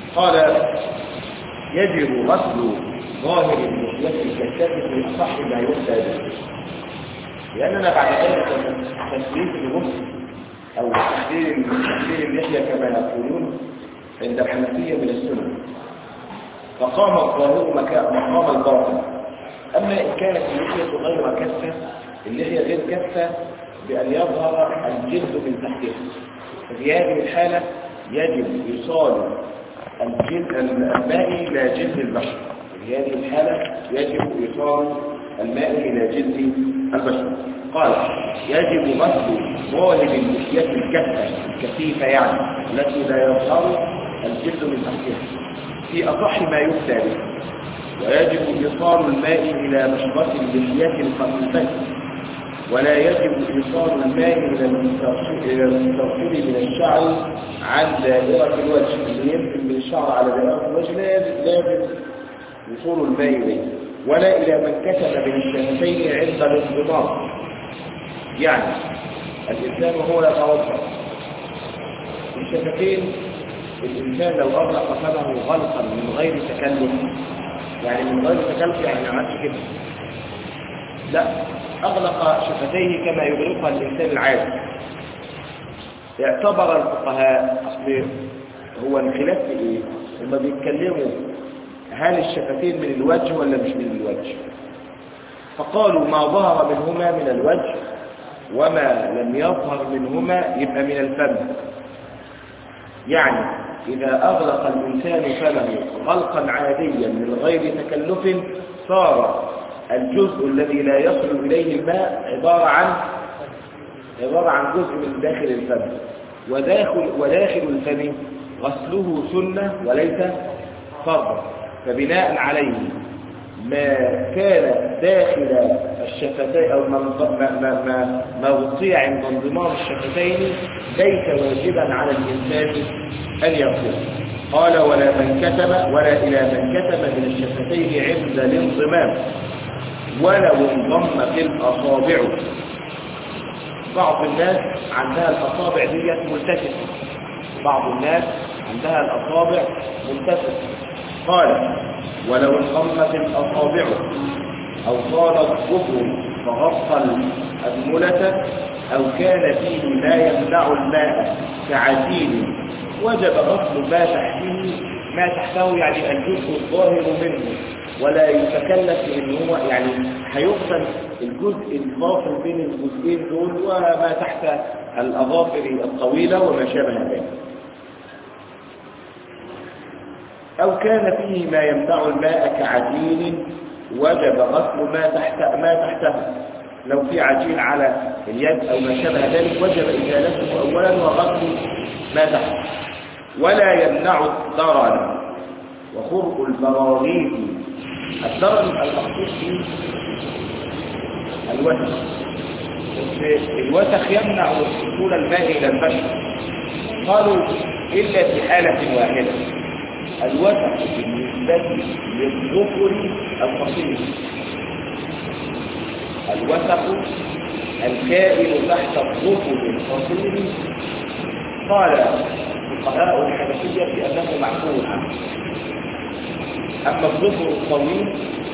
قال يجب غسل ظاهر اللحية الكثافة في أصح ما يفتى به، لأننا بعد ذلك تسليم الغسل أو تحليل اللحية كما يقولون عند الحنفية من السنة، فقام الظاهر مقام الباطن. أما إن كانت اللحية غير كثة، اللحية غير كثة بأن يظهر الجلد من تحتها، ففي هذه الحالة يجب إيصال الماء إلى جلد البشر. في هذه الحالة يجب إيصال الماء إلى جلد البشر. قال يجب غسل ظاهر اللحية الكثيفة يعني التي لا يظهر الجلد من تحتها في أصح ما يفتى به، ويجب إيصال الماء إلى مشرة اللحية الخفيفة، ولا يجب إيصال الماء إلى المسترسل من الشعر عن دائرة الوجه، اللي يمكن من الشعر على دائرة الوجه لازم وصول الماء إليه، ولا إلى من كتب من الشفتين عند الانضباط. يعني الإنسان وهو يتوضأ الشفتين، الإنسان لو أغلق فمه غلقا من غير تكلف، يعني من غير تكلف يعني ما عملش كده، لا، أغلق شفتيه كما يغلقها الإنسان العادي. اعتبر الفقهاء، أصل هو الخلاف في إيه؟ هما بيتكلموا هل الشفتين من الوجه ولا مش من الوجه؟ فقالوا ما ظهر منهما من الوجه وما لم يظهر منهما يبقى من الفم. يعني إذا أغلق الإنسان فمه غلقا عاديا من غير تكلف صار الجزء الذي لا يصل إليه الماء عبارة عن جزء من داخل الفم، وداخل الفم غسله سنة وليس فرضا. فبناء عليه ما كان داخل الشفتين أو ما وطي عند انضمام الشفتين ليس واجبا على الإنسان أن يغسله. قال ولا إلى من كتب من الشفتين عند الانضمام ولو انضم في الأصابع. بعض الناس عندها الأصابع دي ملتفته، بعض الناس عندها الأصابع ملتفته. قال ولو انضمت الأصابع أو طال الظفر فغطى الأنملة أو كان فيه ما يمنع الماء كعجين وجب غسل ما تحته يعني الجزء الظاهر منه، ولا يتكلف ان هو يعني هيغسل الجزء الفاصل بين الجزئين دول وما تحت الأظافر الطويلة وما شابه ذلك. أو كان فيه ما يمنع الماء كعجين وجب غسل ما تحته. لو في عجين على اليد أو ما شابه ذلك وجب إزالته أولا وغسل ما تحته. ولا يمنع الضرر وخرق البراغيث. الضرر المقصود فيه الوسخ، الوسخ يمنع وصول الماء إلى البشر. قالوا إلا في حالة واحدة، الوسخ بالنسبة للظفر القصير، الوسخ الكائن تحت الظفر القصير. قال فقهاء الحنفية بأنه معقول عنه. أما الظفر الطويل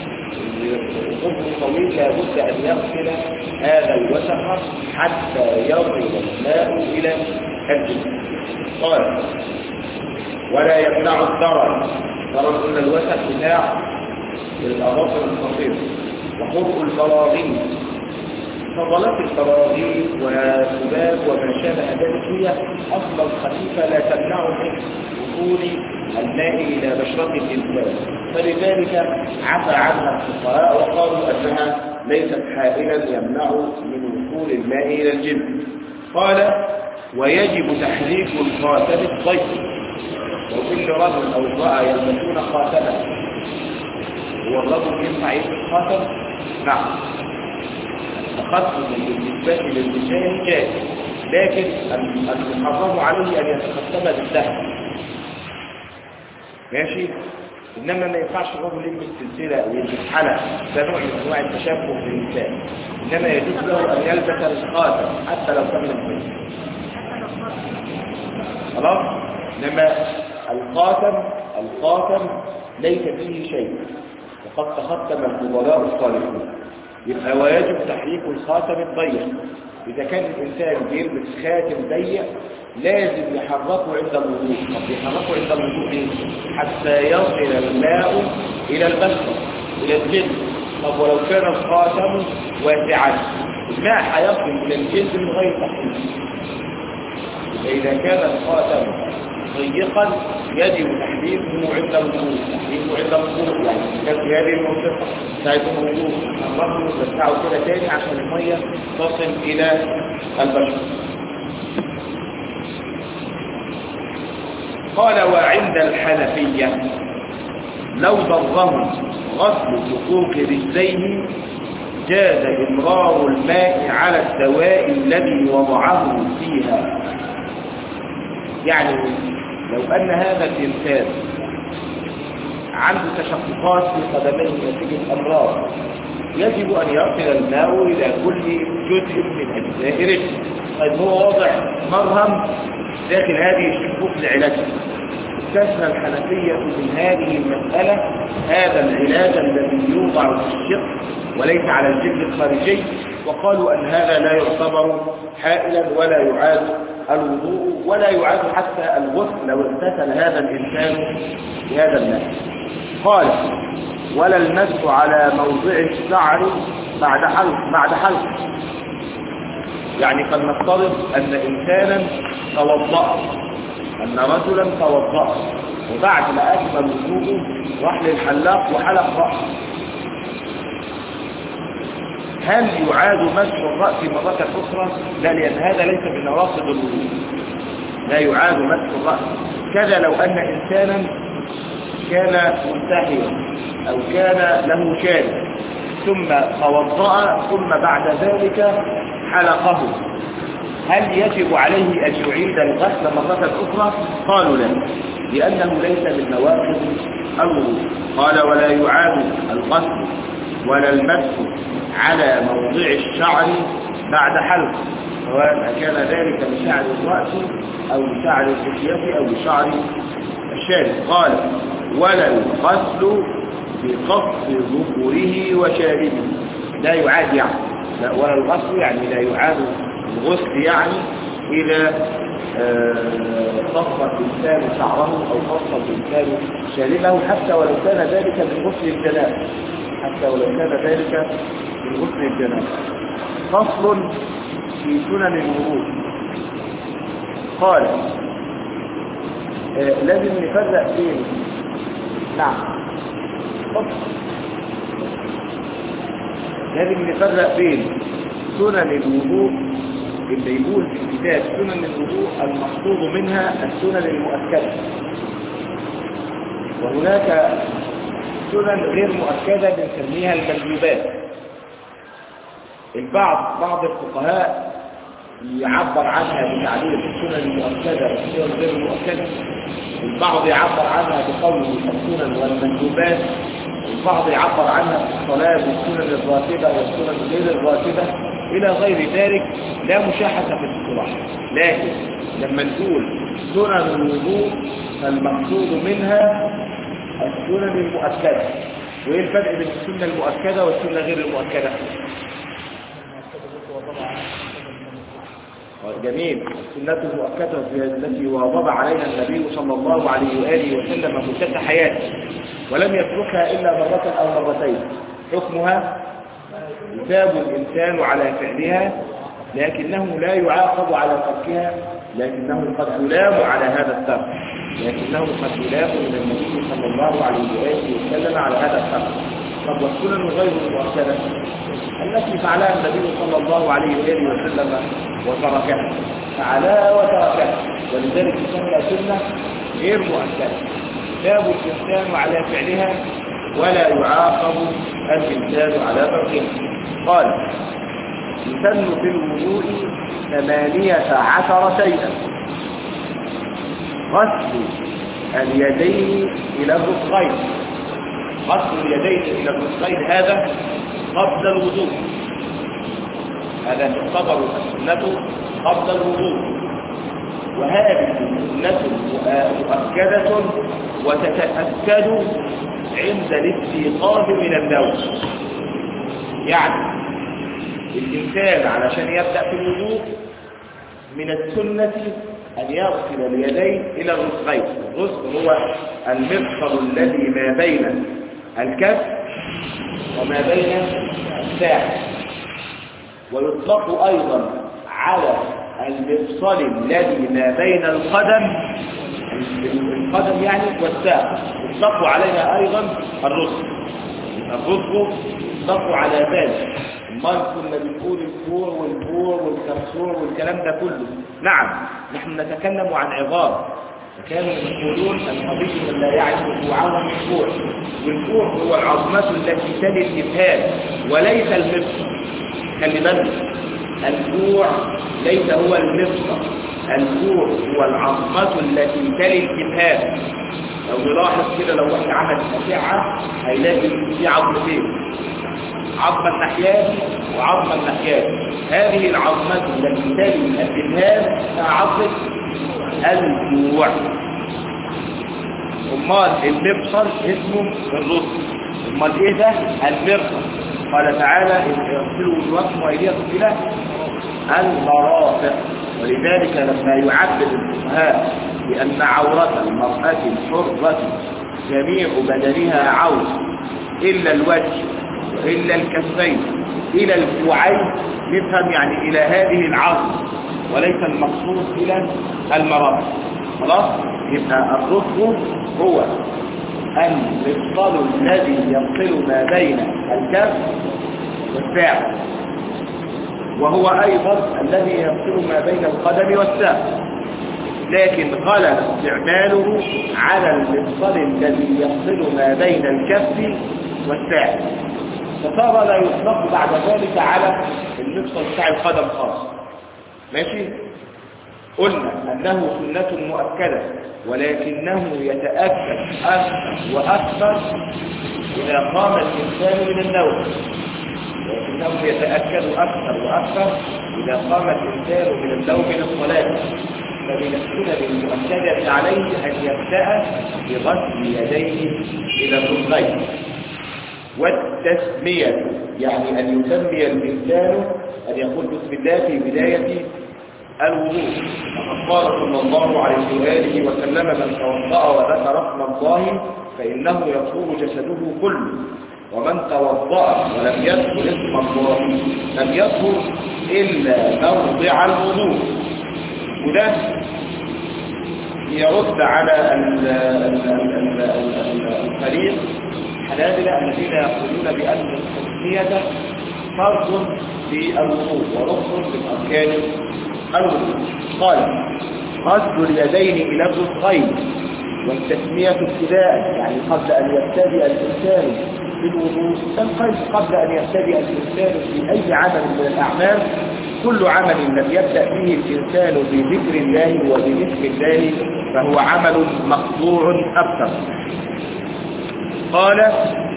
لا بد أن يغسل هذا الوسخ حتى يصل الماء إلى الجسم. قال ولا يمنع الضرر قلنا الوسخ بتاع الأظافر القصيرة. وخرق البراغيث، فضلات البراغيث والذباب وما شابه ذلك هي أصلا خفيفة لا تمنع من وصول الماء إلى بشرة الإنسان، فلذلك عفى عنها الفقهاء وقالوا أنها ليست حائلا يمنع من وصول الماء إلى الجلد. قال ويجب تحريك الخاتم الضيق. وكل رجل أو امرأة يلبسون خاتما، هو الرجل ينفع يلبس خاتم؟ نعم، الخاتم بالنسبة للنساء جائز، لكن المحرم عليه أن يتختم بالذهب، ماشي. إنما ما ينفعش الرجل يلبس سلسلة أو يلبس حلق، ده نوع من أنواع التشبه بالنساء. إنما يجوز له أن يلبس الخاتم حتى لو كان من الخيط، خلاص. إنما الخاتم الخاتم ليس فيه شيء وقد تختم الفضلاء الصالحون، يبقى ويجب تحريك الخاتم الضيق. إذا كان الإنسان بيلبس خاتم ضيق لازم يحركه عند الوضوء. طب يحركه عند الوضوء ليه؟ حتى يصل الماء إلى البشرة إلى الجلد. طب ولو كان الخاتم واسعا الماء هيصل إلى الجلد من غير تحريك. إذا كان الخاتم ضيقا يجب تحريكه عند الوضوء، تحريكه عند الوضوء يعني كان في هذه المنطقة ساعة الوضوء الرجل تدفعه كده تاني عشان المية تصل إلى البشرة. قال وعند الحنفية لو ضره غسل حقوق رجليه جاز إمرار الماء على الدواء الذي وضعه فيها. يعني لو أن هذا الإنسان عنده تشققات في قدميه نتيجة أمراض يجب أن يصل الماء إلى كل جزء من أجزاء رجله. طيب هو وضع مرهم داخل هذه الشقوق لعلاجها، استثنى الحنفية من هذه المسألة هذا العلاج الذي يوضع في الشق وليس على الجلد الخارجي، وقالوا أن هذا لا يعتبر حائلا ولا يعاد الوضوء ولا يعاد حتى الغسل لو اغتسل هذا الإنسان بهذا الماء. قال ولا المس على موضع الشعر بعد حلق. يعني قد نفترض أن إنسانا توضأ، أن رجلا توضأ وبعد ما أكمل وضوءه راح للحلاق وحلق رأسه، هل يعاد مسح الرأس مرة أخرى؟ لا، لأن هذا ليس من نواقض الوضوء، لا يعاد مسح الرأس. كذا لو أن إنسانا كان منتحيا أو كان له شارب ثم توضأ ثم بعد ذلك حلقه، هل يجب عليه أن يعيد الغسل مرة أخرى؟ قالوا لا، لأنه ليس من نواقض الوضوء. قال ولا يعاد الغسل ولا المسح على موضع الشعر بعد حلق، سواء كان ذلك لشعر الرأس أو لشعر اللحية أو لشعر الشارب. قال ولا الغسل بقص ذكره وشاربه، لا يعاد يعني، لا، ولا الغسل يعني لا يعاد الغسل يعني إذا قص الإنسان شعره أو قص الإنسان شاربه حتى ولو كان ذلك من غسل الجنابة، حتى ولو كان ذلك من غسل الجنابة. فصل في سنن الوضوء. قال لازم نفرق بين لازم نفرق بين سنن الوضوء اللي يقول في الكتاب سنن الوضوء المقصود منها السنن المؤكدة، وهناك سنن غير مؤكدة بنسميها المندوبات. بعض الفقهاء يعبر عنها بتعبير السنن المؤكدة والسنن غير المؤكدة، البعض يعبر عنها بقوله السنن والمندوبات، البعض يعبر عنها في الصلاة بالسنن الراتبة والسنن غير الراتبة إلى غير ذلك، لا مشاحة في الاصطلاح. لكن لما نقول سنن الوضوء فالمقصود منها السنن المؤكدة. وإيه الفرق بين السنة المؤكدة والسنة غير المؤكدة؟ جميل. السنة المؤكدة التي واظب عليها النبي صلى الله عليه وآله وسلم مدة حياته ولم يتركها إلا مرة أو مرتين، حكمها يثاب الإنسان على فعلها لكنه لا يعاقب على تركها، لكنه قد يلام على هذا الترك، لكنه قد يلام من النبي صلى الله عليه وآله وسلم على هذا الترك. طب والسنن غير المؤكدة التي فعلها النبي صلى الله عليه وآله وسلم وتركها، فعلها وتركها، ولذلك تسمى سنة غير مؤكدة، يثاب الإنسان على فعلها ولا يعاقب الإنسان على تركها. قال يسن في الوضوء 18 شيئا: غسل اليدين إلى الركبتين، غسل اليدين إلى الركبتين هذا قبل الوضوء، هذا تعتبر السنة قبل الوضوء. وهذه سنة مؤكدة وتتأكد عند الاستيقاظ من النوم. يعني الإنسان علشان يبدأ في الوضوء من السنة أن يغسل اليدين إلى الرسغين. الرسغ هو المفصل الذي ما بين الكف وما بين الساعد، ويطلق أيضا على المفصل الذي ما بين القدم يعني والساق، يطلق عليها أيضا الرسغ. الرسغ يطلق على ذلك. ما كنا بنقول الكور والبور والكبسور والكلام ده كله. نعم نحن نتكلم عن عظام، كانوا يقولون الحبيب من لا يعرف كوعه الكوع، والكوع هو العظمة التي تلي الإبهام وليس المفصل. خلي بالك، الكوع ليس هو المفصل، الكوع هو العظمة التي تلي الإبهام. لو نلاحظ كده، لو واحد عمل أشعة هيلاقي في عظمتين، عظمة الناحيات وعظمة الناحيات. هذه العظمة التي تلي الإبهام عظمة الكوع. امال المفصل اسمه الرسغ. امال ايه ده؟ المفصل. قال تعالى اغسلوا وجوهكم وايديكم الى المرافق. ولذلك لما يعبد الفقهاء بان عورة المرأة الحرة جميع بدنها عورة الا الوجه والا الكفين الى الكوعين، نفهم يعني الى هذه العظمة وليس المقصود الى المرافق. خلاص؟ يبقى الرسغ هو المفصل الذي يفصل ما بين الكف والساق، وهو ايضا الذي يفصل ما بين القدم والساق، لكن غلب استعماله على المفصل الذي يفصل ما بين الكف والساق، فصار لا يطلق بعد ذلك على المفصل بتاع القدم خاص. ماشي؟ قلنا أنه سنة مؤكدة، ولكنه يتأكد أكثر وأكثر إذا قام الإنسان من النوم. ولكنه يتأكد أكثر وأكثر إذا قام الإنسان من النوم للصلاة. فمن السنن المؤكدة عليه أن يبدأ بغسل يديه إلى الركبتين، والتسمية يعني أن يسمي الإنسان، أن يقول بسم الله في بداية الوضوء. فقد قال صلى الله عليه وآله وسلم: من توضأ وذكر اسم الله فإنه يطهر جسده كله، ومن توضأ ولم يذكر اسم الله لم يطهر إلا موضع الوضوء. وده يرد على الفريق الحنابلة الذين يقولون بأن التسمية فرض في الوضوء وركن من أركان الوضوء. قال: غسل اليدين إلى الركبتين، والتسمية ابتداء يعني قبل أن يبتدئ الإنسان في الوضوء، قبل أن يبتدئ الإنسان في أي عمل من الأعمال، كل عمل لم يبدأ فيه الإنسان بذكر الله وباسم الله فهو عمل مقطوع أبتر. قال: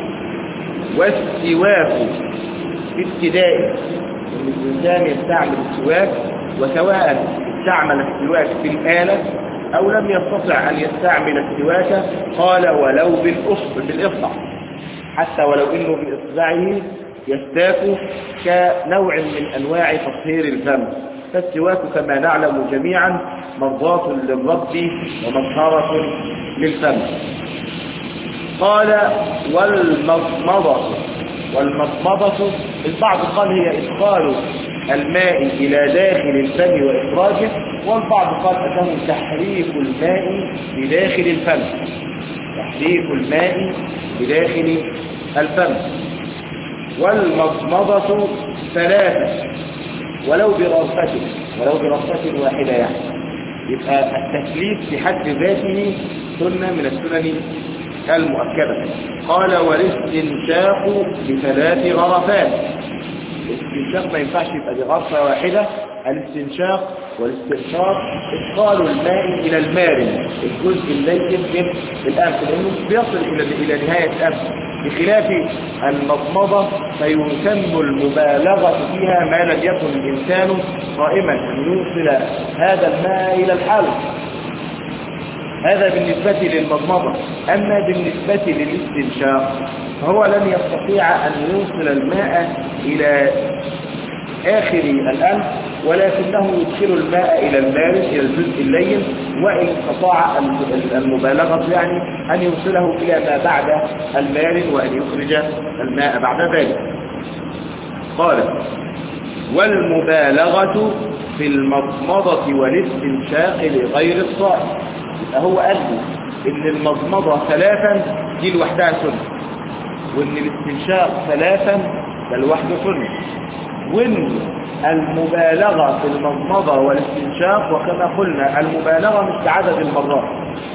والسواك في ابتدائه، الإنسان يستعمل السواك، وسواء استعمل السواك في الآلة أو لم يستطع أن يستعمل السواك، قال: ولو بالإصبع، حتى ولو إنه بإصبعه يستاك كنوع من أنواع تطهير الفم. فالسواك كما نعلم جميعا مرضاة للرب ومطهرة للفم. قال: والمضمضة البعض قال هي إدخال الماء إلى داخل الفم وإخراجه، والبعض قال أنه تحريك الماء بداخل الفم، تحريك الماء بداخل الفم. والمضمضة 3 ولو برصة واحدة يعني. يبقى التكليف في حد ذاته سنة من السنن المؤكدة. قال: والاستنشاق ب3 غرفات. الاستنشاق ما ينفعش يبقى بغرفة واحدة. الاستنشاق والاستنشاق إدخال الماء إلى المارن، الجزء اللين من الأنف، لأنه بيصل إلى نهاية الأنف، بخلاف المضمضة فيسمى المبالغة فيها ما لم يكن الإنسان صائما أن يوصل هذا الماء إلى الحلق. هذا بالنسبة للمضمضة. أما بالنسبة للاستنشاق فهو لن يستطيع أن يوصل الماء إلى آخر الأنف، ولكنه يدخل الماء إلى المارد إلى الجزء اللين، وإن استطاع المبالغة يعني أن يوصله إلى ما بعد المارد وأن يخرج الماء بعد ذلك. قال والمبالغة في المضمضة والاستنشاق لغير الصائم. هو قال إن المضمضة 3 دي لوحدها سنة، وإن الاستنشاق 3 ده لوحده سنة، وإن المبالغة في المضمضة والاستنشاق وكما قلنا المبالغة مش بعدد المرات،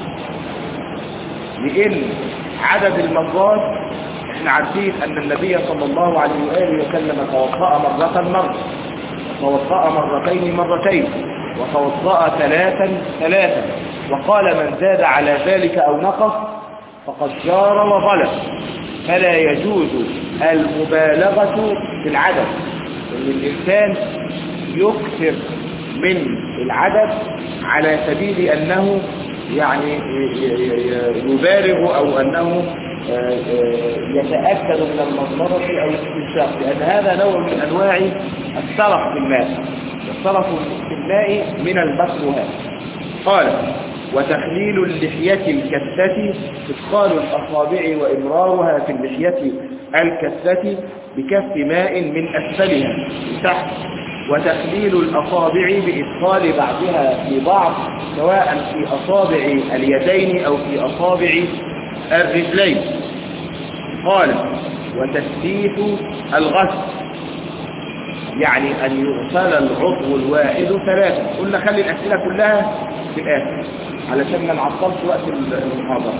لأن عدد المرات احنا عارفين أن النبي صلى الله عليه وآله وسلم توضأ مرة، وتوضأ مرتين، وتوضأ 3، وقال من زاد على ذلك أو نقص فقد جار وظلم. فلا يجوز المبالغة في العدد، ان الانسان يكثر من العدد على سبيل انه يعني يبالغ او انه يتأكد من المضمضة او الاستنشاق، لان هذا نوع من انواع السرف في الماء، والسرف في الماء من المكروهات. قال وتخليل اللحية الكثة إدخال الأصابع وإمرارها في اللحية الكثة بكف ماء من أسفلها تحت، وتخليل الأصابع بإدخال بعضها في بعض سواء في أصابع اليدين أو في أصابع الرجلين. قال وتثبيت الغسل يعني أن يغسل العضو الواحد 3. قلنا خلي الأسئلة كلها في الآخر علشان ما نعطلش وقت المحاضرة.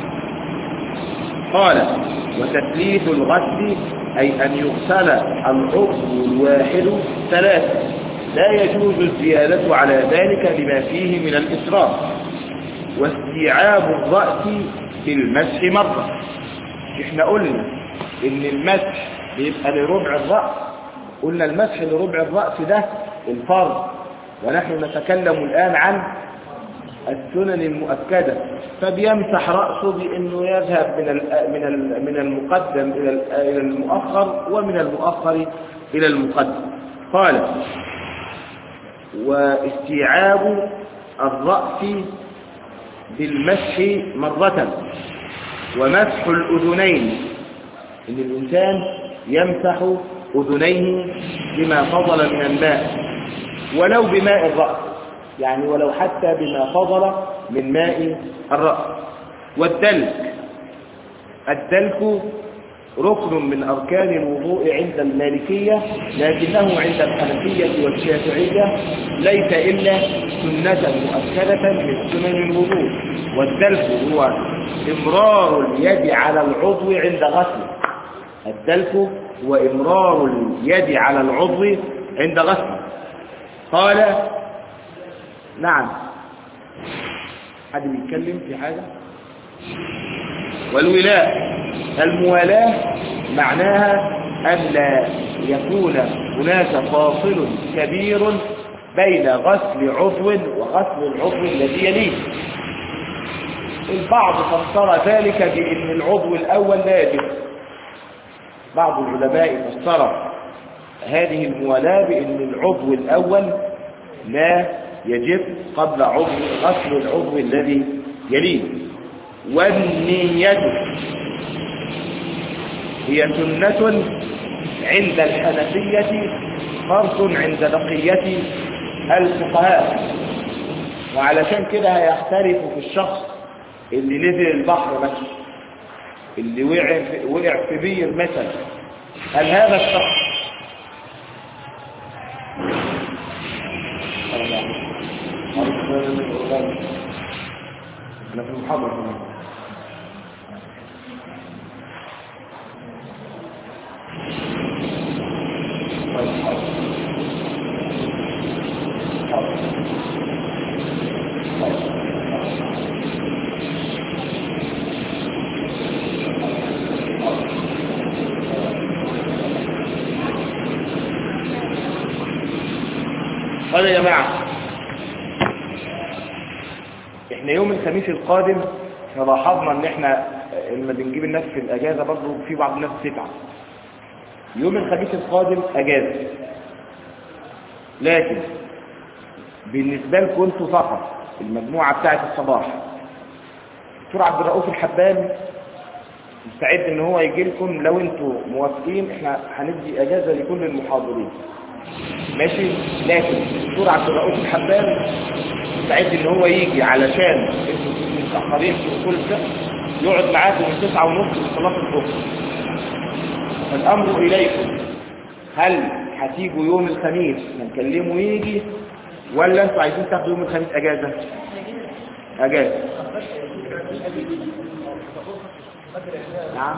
قال وتثليث الغسل أي أن يغسل العضو الواحد 3، لا يجوز الزيادة على ذلك لما فيه من الإسراف. واستيعاب الرأس بالمسح مرة. احنا قلنا إن المسح بيبقى لربع الرأس، قلنا المسح لربع الرأس ده الفرض، ونحن نتكلم الآن عن السنن المؤكدة. فبيمسح رأسه بأنه يذهب من المقدم إلى المؤخر، ومن المؤخر إلى المقدم. قال واستيعاب الرأس بالمسح مرة. ومسح الأذنين إن الإنسان يمسح أذنيه بما فضل من الماء، ولو بماء الرأس، يعني ولو حتى بما فضل من ماء الرأس. والدلك، الدلك ركن من أركان الوضوء عند المالكية، لكنه عند الحنفية والشافعية ليس إلا سنة مؤكدة من سنن الوضوء. والدلك هو إمرار اليد على العضو عند غسله. الدلك هو إمرار اليد على العضو عند غسله. قال نعم، حد بيتكلم في حاجة؟ والولاء، الموالاة معناها أن لا يكون هناك فاصل كبير بين غسل عضو وغسل العضو الذي يليه. البعض فسر ذلك بأن العضو الأول لا يجب. بعض العلماء فسر هذه الموالاة بأن العضو الأول لا يجب قبل غسل العضو الذي يليه. والنية هي سنة عند الحنفية، فرض عند بقية الفقهاء. وعلشان كده هيختلف في الشخص اللي نزل البحر مثلا، اللي وقع في بير مثلا، هل هذا الشخص أنا في المحاضرة قال يا جماعة احنا يوم الخميس القادم لاحظنا ان احنا لما بنجيب الناس في الاجازة برضو في بعض الناس بتتعب. يوم الخميس القادم اجازة، لكن بالنسبة لكم انتوا فقط المجموعة بتاعة الصباح دكتور عبد الرؤوف الحبان مستعد ان هو يجي لكم لو انتوا موافقين. احنا هندي اجازة لكل المحاضرين ماشي، لكن دكتور عبد الرؤوف الحبان مستعد ان هو يجي علشان انتوا متأخرين في كل شيء يقعد معاكم من 9:30 لصلاة الظهر. الامر اليكم، هل هتيجوا يوم الخميس نكلمه يجي ولا انتوا عايزين تاخدوا يوم الخميس اجازة؟ اجازة. نعم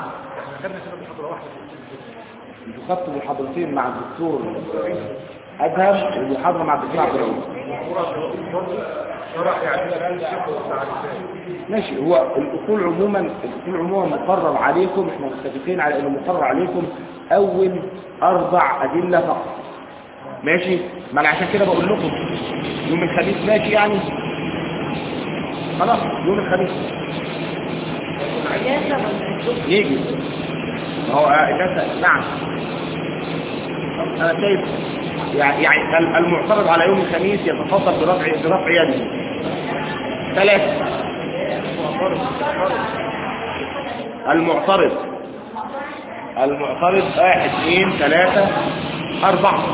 انتوا خدتوا محاضرتين مع الدكتور ادهم والمحاضرة مع الدكتور عبد الرؤوف. ماشي. هو الاصول عموما مقرر عليكم، احنا متفقين على انه مقرر عليكم اول 4 ادله فقط. ماشي، ما انا عشان كده بقول لكم يوم الخميس ماشي يعني خلاص يوم الخميس يجي. ما هو الناس نعم انا شايف يعني المعترض على يوم الخميس يتفضل برفع يده. 3 المعترض 1 2 3 4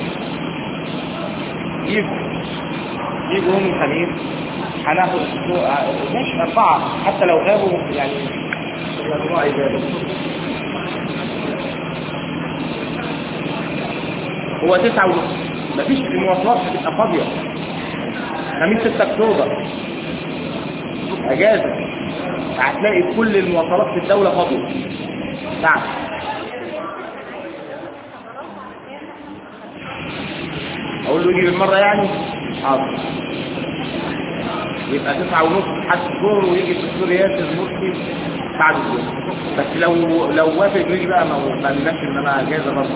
يجوا يوم الخميس هناخد ماشي 4 حتى لو غابوا يعني الرأي ذلك. هو 9:30 مفيش المواصلات هتبقى فاضية. خميس 6 أكتوبر اجازة، هتلاقي كل المواصلات في الدولة فاضية. نعم اقول له يجي بالمرة يعني حاضر. يبقى 9:30 لحد الظهر ويجي الدكتور ياسر مرسي بعد الظهر. بس لو وافق يجي بقى ما نفسي ان انا اجازة برضه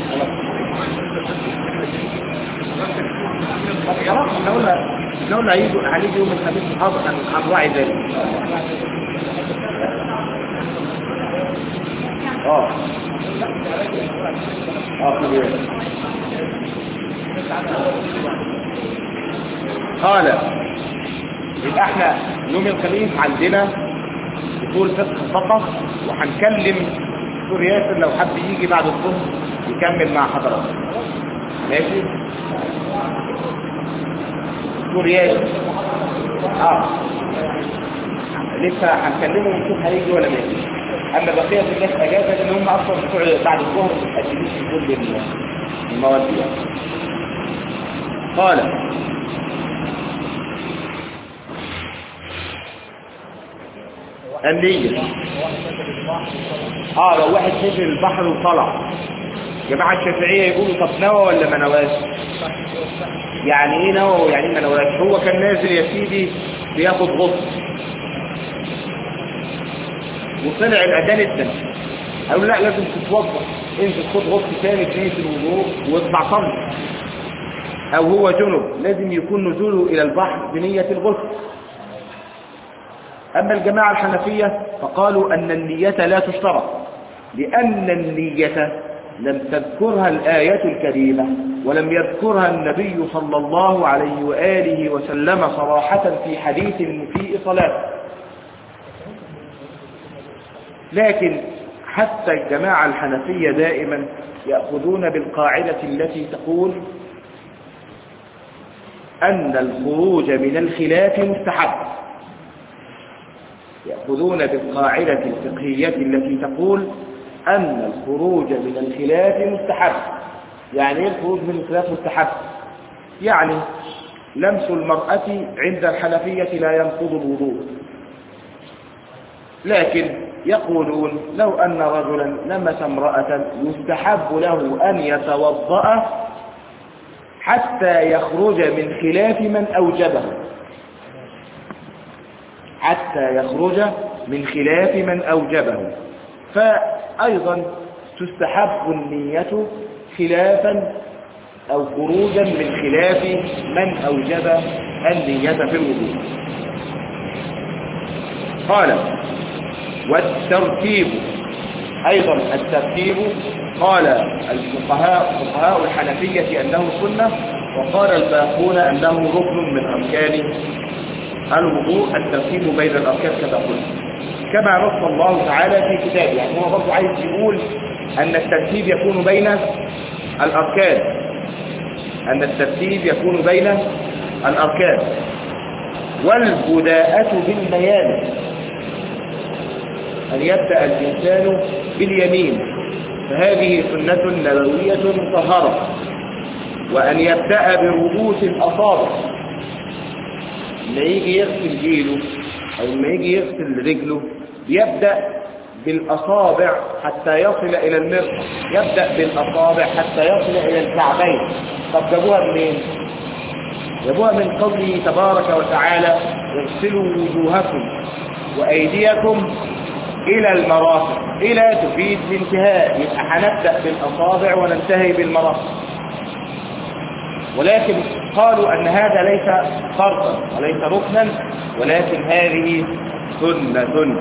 خلاص. احنا قلنا هيجي يوم الخميس حاضر هنراعي ذلك. قال يبقى احنا يوم الخميس عندنا دكتور فقه فقط، وهنكلم دكتور ياسر لو حب يجي بعد الظهر يكمل مع حضرتك. ماشي دكتور ياسر لسه هنكلمه ونشوف هيجي ولا ما يجيش. اما بقيه الناس اجازه لان هم اصلا بتوع بعد الظهر متاجلين في كل المواد دي. قال النية لو واحد نزل البحر وطلع، جماعة الشافعية يقولوا طب نوى ولا ما نواش؟ يعني ايه نوى ويعني ايه ما نواش؟ هو كان نازل يا سيدي بياخد غطس وطلع الاذان الثاني، قالوا لا لازم تتوضا، انزل خد غطس ثاني بنية الوضوء واطلع صلي. او هو جنب لازم يكون نزوله الى البحر بنية الغسل. اما الجماعة الحنفية فقالوا ان النية لا تشترط، لان النية لم تذكرها الآية الكريمة ولم يذكرها النبي صلى الله عليه وآله وسلم صراحة في حديث المسيء صلاته. لكن حتى الجماعة الحنفية دائما يأخذون بالقاعدة التي تقول أن الخروج من الخلاف مستحب. يأخذون بالقاعدة الفقهية التي تقول أن الخروج من الخلاف مستحب. يعني ايه الخروج من الخلاف مستحب؟ يعني لمس المرأة عند الحنفية لا ينقض الوضوء، لكن يقولون لو أن رجلا لمس امرأة يستحب له أن يتوضأ حتى يخرج من خلاف من أوجبه، حتى يخرج من خلاف من أوجبه. فأيضا تستحب النية خلافا أو خروجا من خلاف من أوجب النية في الوضوء. قال والترتيب أيضا الترتيب قال فقهاء الحنفية أنه سنة، وقال الباقون أنه ركن من أركان الوضوء الترتيب بين الأركان كما قلنا، كما نص الله تعالى في كتابه. يعني هو برضه عايز يقول أن الترتيب يكون بين الأركان، أن الترتيب يكون بين الأركان. والبداءة بالميامن، أن يبدأ الإنسان باليمين، فهذه سنة نبوية مطهرة. وأن يبدأ برؤوس الأصابع، لما يجي يغسل جيله أو لما يجي يغسل رجله يبدأ بالأصابع حتى يصل إلى المرفق، يبدأ بالأصابع حتى يصل إلى الكعبين. طب جابوها منين؟ جابوها من قوله تبارك وتعالى اغسلوا وجوهكم وأيديكم إلى المرافق. إلى تفيد الانتهاء، يبقى هنبدأ بالأصابع وننتهي بالمرافق. ولكن قالوا أن هذا ليس فرضا وليس ركنا، ولكن هذه سنة.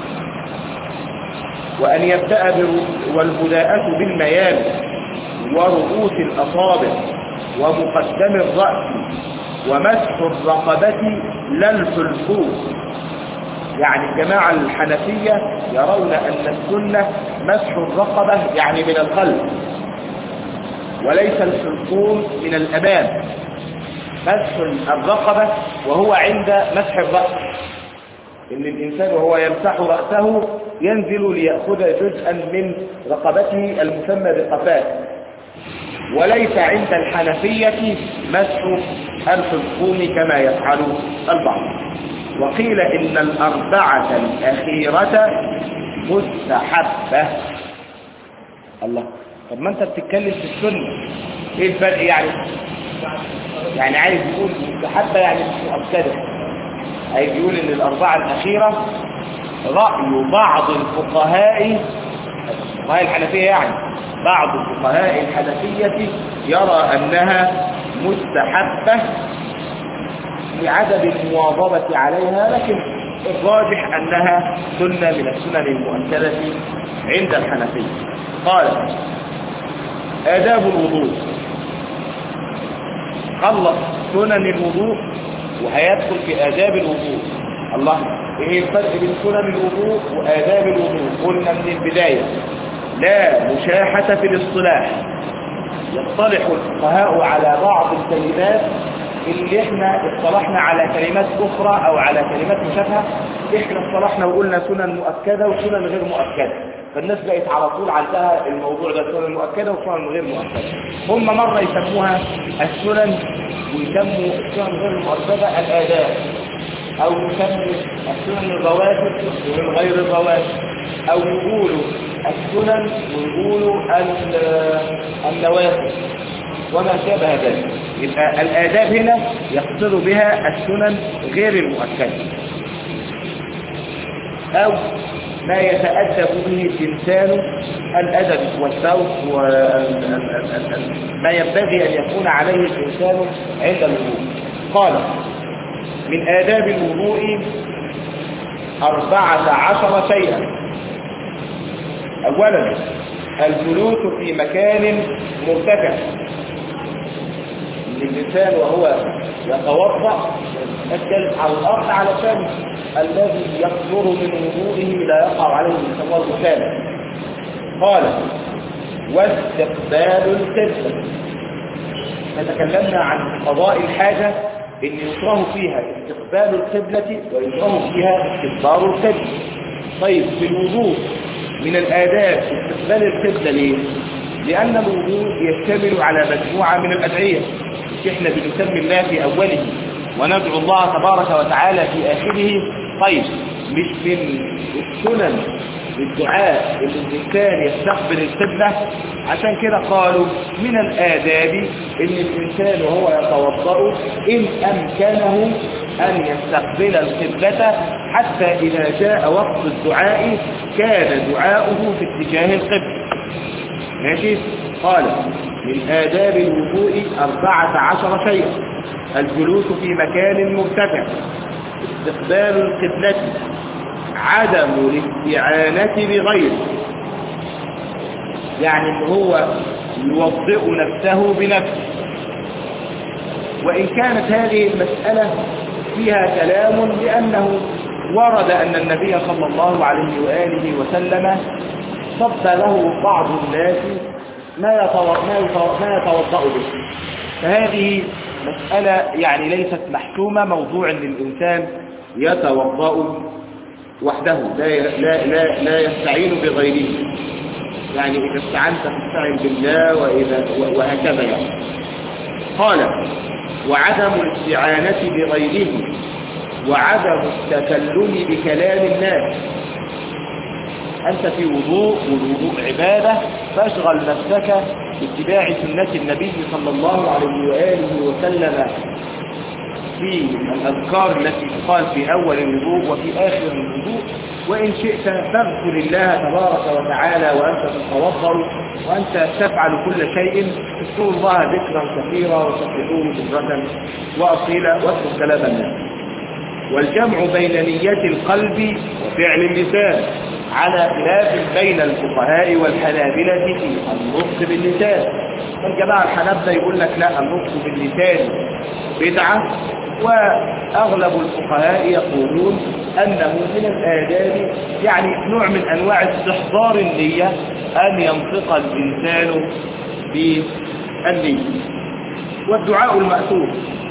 وأن يبدأ والبداءة بالميامن ورؤوس الأصابع ومقدم الرأس ومسح الرقبة لا الحلقوم. يعني الجماعة الحنفية يرون أن السنة مسح الرقبة يعني من الخلف، وليس الحلقوم من الأمام. مسح الرقبة وهو عند مسح الرأس، إن الإنسان وهو يمسح رأسه ينزل ليأخذ جزءا من رقبته المسمى بقفاه، وليس عند الحنفية مسح الحلقوم كما يفعل البعض. وقيل إن الأربعة الأخيرة مستحبة. الله، طب ما أنت بتتكلم في السنة، إيه الفرق يعني؟ يعني عايز يقول مستحبة يعني مش مؤكدة، عايز يقول إن الأربعة الأخيرة رأي بعض الفقهاء الحنفية، يعني بعض الفقهاء الحنفية يرى أنها مستحبة لعدم المواظبة عليها، لكن الراجح أنها سنة من السنن المؤكدة عند الحنفية. قال آداب الوضوء، خلص سنن الوضوء وهيدخل في آداب الوضوء. الله، ايه الفرق بين سنن الوضوء وآداب الوضوء؟ قلنا من البداية لا مشاحة في الاصطلاح، يصطلح الفقهاء على بعض الكلمات اللي احنا اصطلحنا على كلمات اخرى او على كلمات مشابهه. احنا اصطلحنا وقلنا سنن مؤكده وسنن غير مؤكده، فالناس بقت على طول عندها الموضوع ده سنن مؤكده وسنن غير مؤكده. هم مره يسموها السنن ويسموا السنن غير المؤكده الآداب، او يسموا السنن الرواتب ومن غير الرواتب، او يقولوا السنن ويقولوا النوافل وما شابه ذلك. يبقى الآداب هنا يقصد بها السنن غير المؤكدة، أو ما يتأدب به الإنسان، الأدب والذوق وما ينبغي أن يكون عليه الإنسان عند الوضوء. قال من آداب الوضوء 14 شيئا. أولا الجلوس في مكان مرتفع، الإنسان وهو يتوضأ يتجلس على الأرض علشان الذي يصدر من وضوئه لا يقع عليه التمر كامل. قال واستقبال القبلة، تكلمنا عن قضاء الحاجة إن يكره فيها استقبال القبلة ويكره فيها استدبار القبلة. طيب في الوضوء من الآداب استقبال القبلة ليه؟ لأن الوضوء يشتمل على مجموعة من الأدعية، احنا بنسمي الله في أوله وندعو الله تبارك وتعالى في آخره. طيب مش من السنن الدعاء اللي الإنسان يستقبل القبلة؟ عشان كده قالوا من الآداب إن الإنسان وهو يتوضأ إن أمكنه أن يستقبل القبلة، حتى إذا جاء وقت الدعاء كان دعاؤه في اتجاه القبلة. ماشي. قال من آداب الوضوء 14 شيئا: الجلوس في مكان مرتفع، استقبال القبلة، عدم الاستعانة بغيره، يعني ان هو يوضئ نفسه بنفسه. وإن كانت هذه المسألة فيها كلام، لأنه ورد أن النبي صلى الله عليه وآله وسلم صب له بعض الناس ما يتوضأ به، فهذه مسألة يعني ليست محسومة، موضوع للإنسان يتوضأ وحده لا يستعين بغيره، يعني إذا استعنت فاستعن بالله وهكذا يعني. قال: وعدم الاستعانة بغيره، وعدم التكلم بكلام الناس. أنت في وضوء، والوضوء عبادة، فاشغل نفسك باتباع سنة النبي صلى الله عليه وآله وسلم في الأذكار التي تقال في أول الوضوء وفي آخر الوضوء، وإن شئت فاذكر الله تبارك وتعالى وأنت تتوضأ وأنت تفعل كل شيء، اذكروا الله ذكرا كثيرا وسبحوه بكرة وأصيلا واترك كلام الناس. والجمع بين نية القلب وفعل اللسان، على خلاف بين الفقهاء والحنابلة في النطق باللسان. الجماعة الحنابلة يقول لك لا، النطق باللسان بدعة، وأغلب الفقهاء يقولون أنه من الآداب، يعني نوع من أنواع استحضار النية، أن ينطق الإنسان بالنية. والدعاء المأثور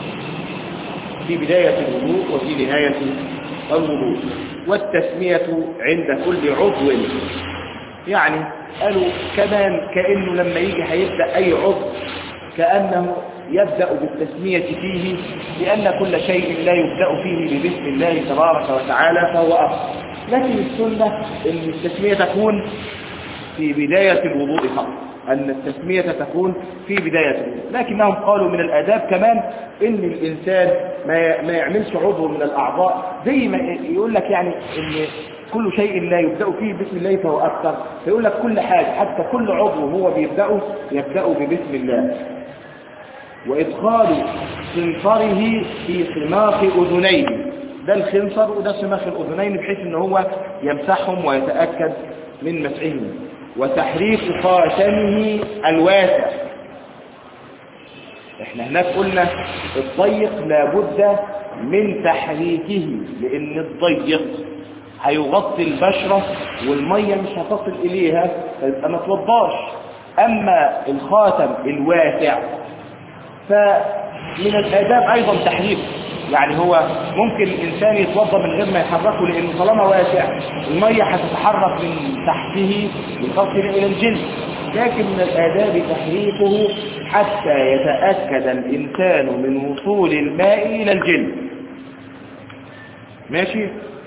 في بداية الوضوء وفي نهاية الوضوء، والتسمية عند كل عضو، يعني قالوا كمان كأنه لما يجي هيبدأ أي عضو كأنه يبدأ بالتسمية فيه، لأن كل شيء لا يبدأ فيه ببسم الله تبارك وتعالى فهو أفضل. لكن السنة أن التسمية تكون في بداية الوضوء فقط، أن التسمية تكون في بداية الوضوء. لكنهم قالوا من الآداب كمان أن الإنسان ما يعملش عضو من الأعضاء، زي ما يقول لك يعني أن كل شيء لا يبدأ فيه بسم الله فهو أكثر، فيقول لك كل حاجة حتى كل عضو هو يبدأ ببسم الله. وإدخال خنصره في خماق أذنيه، ده الخنصر وده خماق الأذنين، بحيث أنه هو يمسحهم ويتأكد من مسحهم. وتحريك خاتمه الواسع، احنا هناك قلنا الضيق لابد من تحريكه، لأن الضيق هيغطي البشرة والمية مش هتصل إليها فيبقى ما توضاش. أما الخاتم الواسع فمن الآداب أيضا تحريكه، يعني هو ممكن الإنسان يتوضا من غير ما يحركه، لأنه طالما واسع المية هتتحرك من تحته لتصل إلى الجلد، لكن من الآداب تحريكه حتى يتأكد الإنسان من وصول الماء إلى الجلد. ماشي.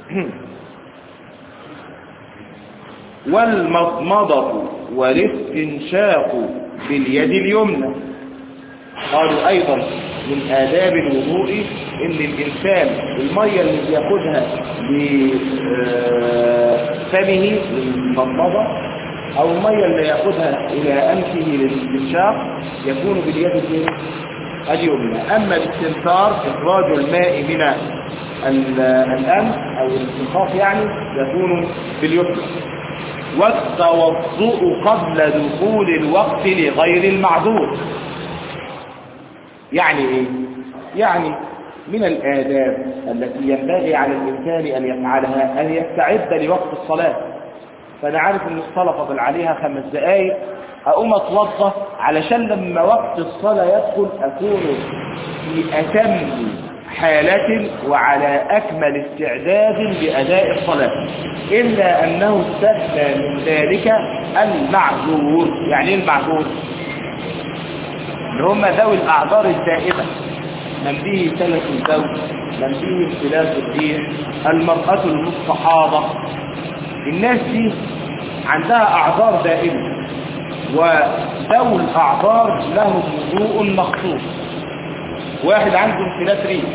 والمضمضة والاستنشاق باليد اليمنى، قالوا أيضا من آداب الوضوء إن الإنسان المية اللي بياخدها لفمه للمضمضة أو المية اللي ياخدها إلى أنفه للاستنشاق يكون باليد اليمنى. أما الاستنثار إخراج الماء من الأنف أو الاستنخاف يعني يكون باليسرى. والتوضؤ قبل دخول الوقت لغير المعذور، يعني ايه؟ يعني من الآداب التي ينبغي على الإنسان أن يفعلها أن يستعد لوقت الصلاة. فأنا عارف أن الصلاة فاضل عليها 5 دقائق، أقوم أتوضأ علشان لما وقت الصلاة يدخل أكون في أتم حالة وعلى أكمل استعداد لأداء الصلاة، إلا أنه استثنى من ذلك المعذور. يعني ايه المعذور؟ اللي هم ذوي الأعذار الدائمة، من به سلس الزوج، من به اختلاف الدين، المرأة المستحاضة. الناس دي عندها أعذار دائمة، وذوي الأعذار لهم وضوء مخصوص. واحد عنده انفلات ريح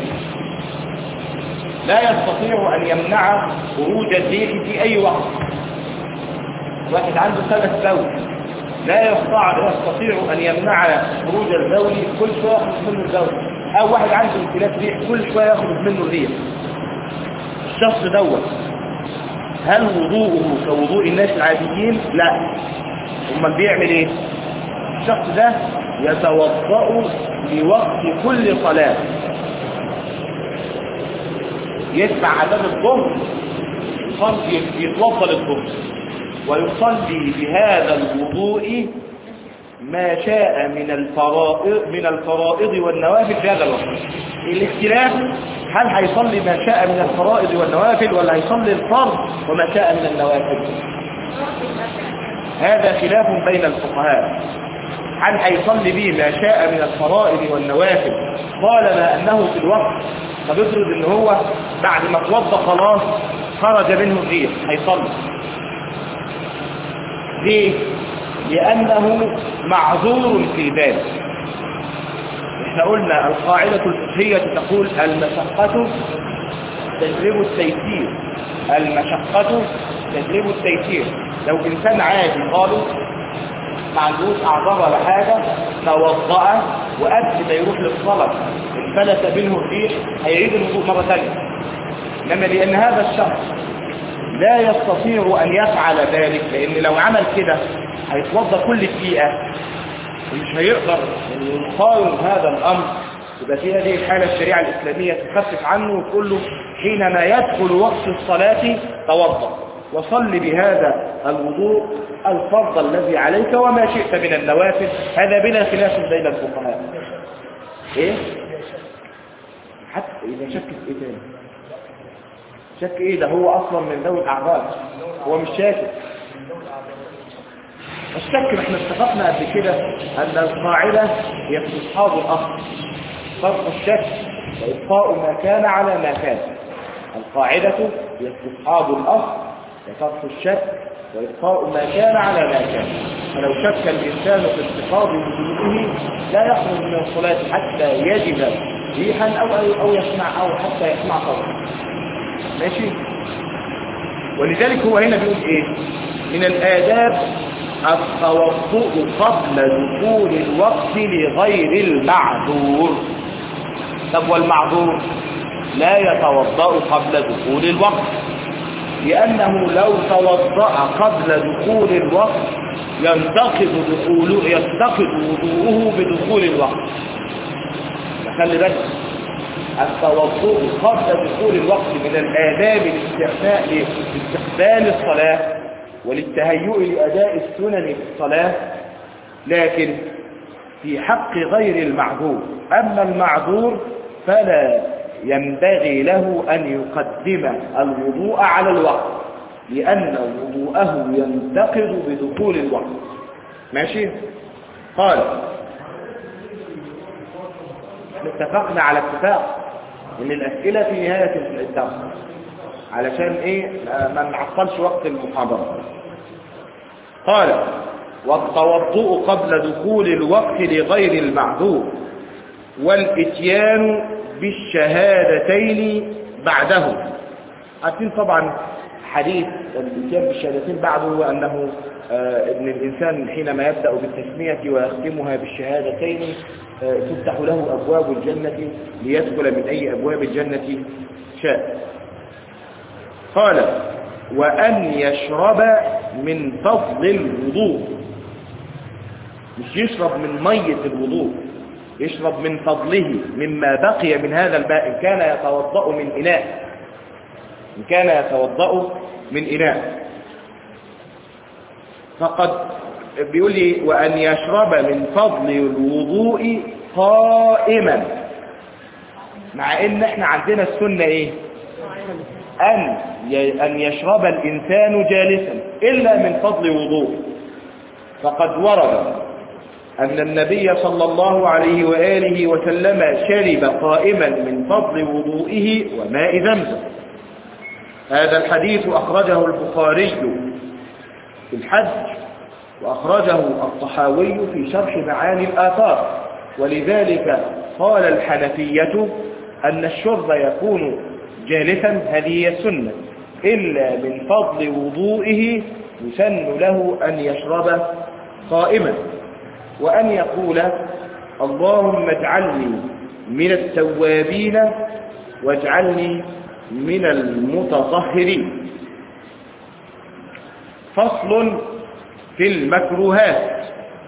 لا يستطيع أن يمنع خروج الريح في أي وقت. واحد عنده سلس زوج لا يستطيع أن يمنع خروج البول، كل شوية يخرج منه البول، أو واحد عنده امتلاك ريح كل شوية يخرج منه الريح. الشخص دوت هل وضوءه كوضوء الناس العاديين؟ لا. امال بيعمل ايه؟ الشخص ده يتوضأ لوقت كل صلاة، يسمع أذان الظهر يتوضأ للظهر ويصلي بهذا الوضوء ما شاء من الفرائض والنوافل في هذا الوقت. الاختلاف هل هيصلي ما شاء من الفرائض والنوافل ولا هيصلي الفرض وما شاء من النوافل؟ هذا خلاف بين الفقهاء. هل هيصلي به ما شاء من الفرائض والنوافل طالما انه في الوقت؟ طب افرض ان هو بعد ما اتوضى خلاص خرج منه الريح، هيصلي ليه؟ لانه معذور في ذلك. احنا قلنا القاعدة الفقهية تقول المشقة تجلب التيسير، المشقة تجلب التيسير. لو انسان عادي خالص ما عندوش اعذار ولا حاجة توضأ وقبل ما يروح للصلاة انفلت منه الريح هيعيد الوضوء مرة ثانية. انما لان هذا الشخص لا يستطيع ان يفعل ذلك، لان لو عمل كده هيتوضأ كل دقيقة ومش هيقدر يقاوم هذا الامر، يبقى في هذه الحالة الشريعة الاسلامية تخفف عنه وتقول له حينما يدخل وقت الصلاة توضأ وصل بهذا الوضوء الفرض الذي عليك وما شئت من النوافل. هذا بلا خلاف بين الفقهاء. ايه حتى اذا شك في ايه تاني؟ شك ايه؟ ده هو اصلا من ذوي الاعذار، هو مش شاكك. الشك احنا اتفقنا قبل كده ان القاعده هي استصحاب الاصل، فرق الشك وابقاء ما كان على ما كان. القاعده هي استصحاب الاصل وفرق الشك وإبقاء ما كان على ما كان. فلو شك الإنسان في انتقاض وجوده لا يخرج من الصلاة حتى يجد ريحا أو يسمع أو حتى يسمع صوتا. ماشي؟ ولذلك هو هنا بيقول إيه؟ من الآداب التوضؤ قبل دخول الوقت لغير المعذور. طب والمعذور لا يتوضأ قبل دخول الوقت، لأنه لو توضأ قبل دخول الوقت ينتقض وضوءه بدخول الوقت. خلي بالك، التوضؤ قبل دخول الوقت من الآداب لاستقبال الصلاة وللتهيؤ لأداء السنن في الصلاة، لكن في حق غير المعذور. أما المعذور فلا ينبغي له أن يقدم الوضوء على الوقت، لأن وضوءه ينتقض بدخول الوقت. ماشي؟ قال اتفقنا على اتفاق ان الأسئلة في نهاية الدرس علشان ايه ما نعطلش وقت المحاضرة. قال والتوضؤ قبل دخول الوقت لغير المعذور والاتيان بالشهادتين بعده. عارفين طبعا حديث الاتيان بالشهادتين بعده هو انه ان الانسان حينما يبدا بالتسميه ويختمها بالشهادتين تفتح له ابواب الجنه ليدخل من اي ابواب الجنه شاء. قال وان يشرب من فضل الوضوء، مش يشرب من ميه الوضوء، يشرب من فضله مما بقي من هذا الماء. إن كان يتوضأ من إناء، إن كان يتوضأ من إناء فقد بيقول لي وأن يشرب من فضل الوضوء قائما، مع إن إحنا عندنا السنة إيه؟ أن يشرب الإنسان جالسا إلا من فضل وضوء. فقد ورد أن النبي صلى الله عليه وآله وسلم شرب قائما من فضل وضوئه وماء زمزم. هذا الحديث أخرجه البخاري في الحج وأخرجه الطحاوي في شرح معاني الآثار. ولذلك قال الحنفية أن الشرب يكون جالسا، هذه هي السنة، إلا من فضل وضوئه يسن له أن يشرب قائما، وأن يقول اللهم اجعلني من التوابين واجعلني من المتطهرين. فصل في المكروهات.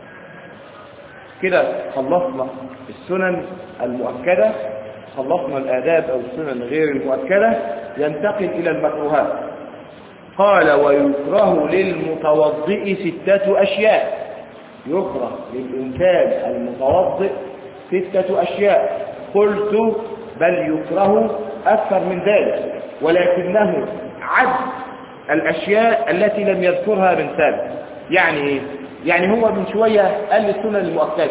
كده خلصنا السنن المؤكدة، خلصنا الآداب أو السنن غير المؤكدة، ينتقل إلى المكروهات. قال ويكره للمتوضئ 6 أشياء. يكره للإنسان المتوضئ 6 أشياء. قلت بل يكره أكثر من ذلك، ولكنه عد الأشياء التي لم يذكرها من سابق. يعني إيه؟ يعني هو من شوية قال السنن المؤكدة،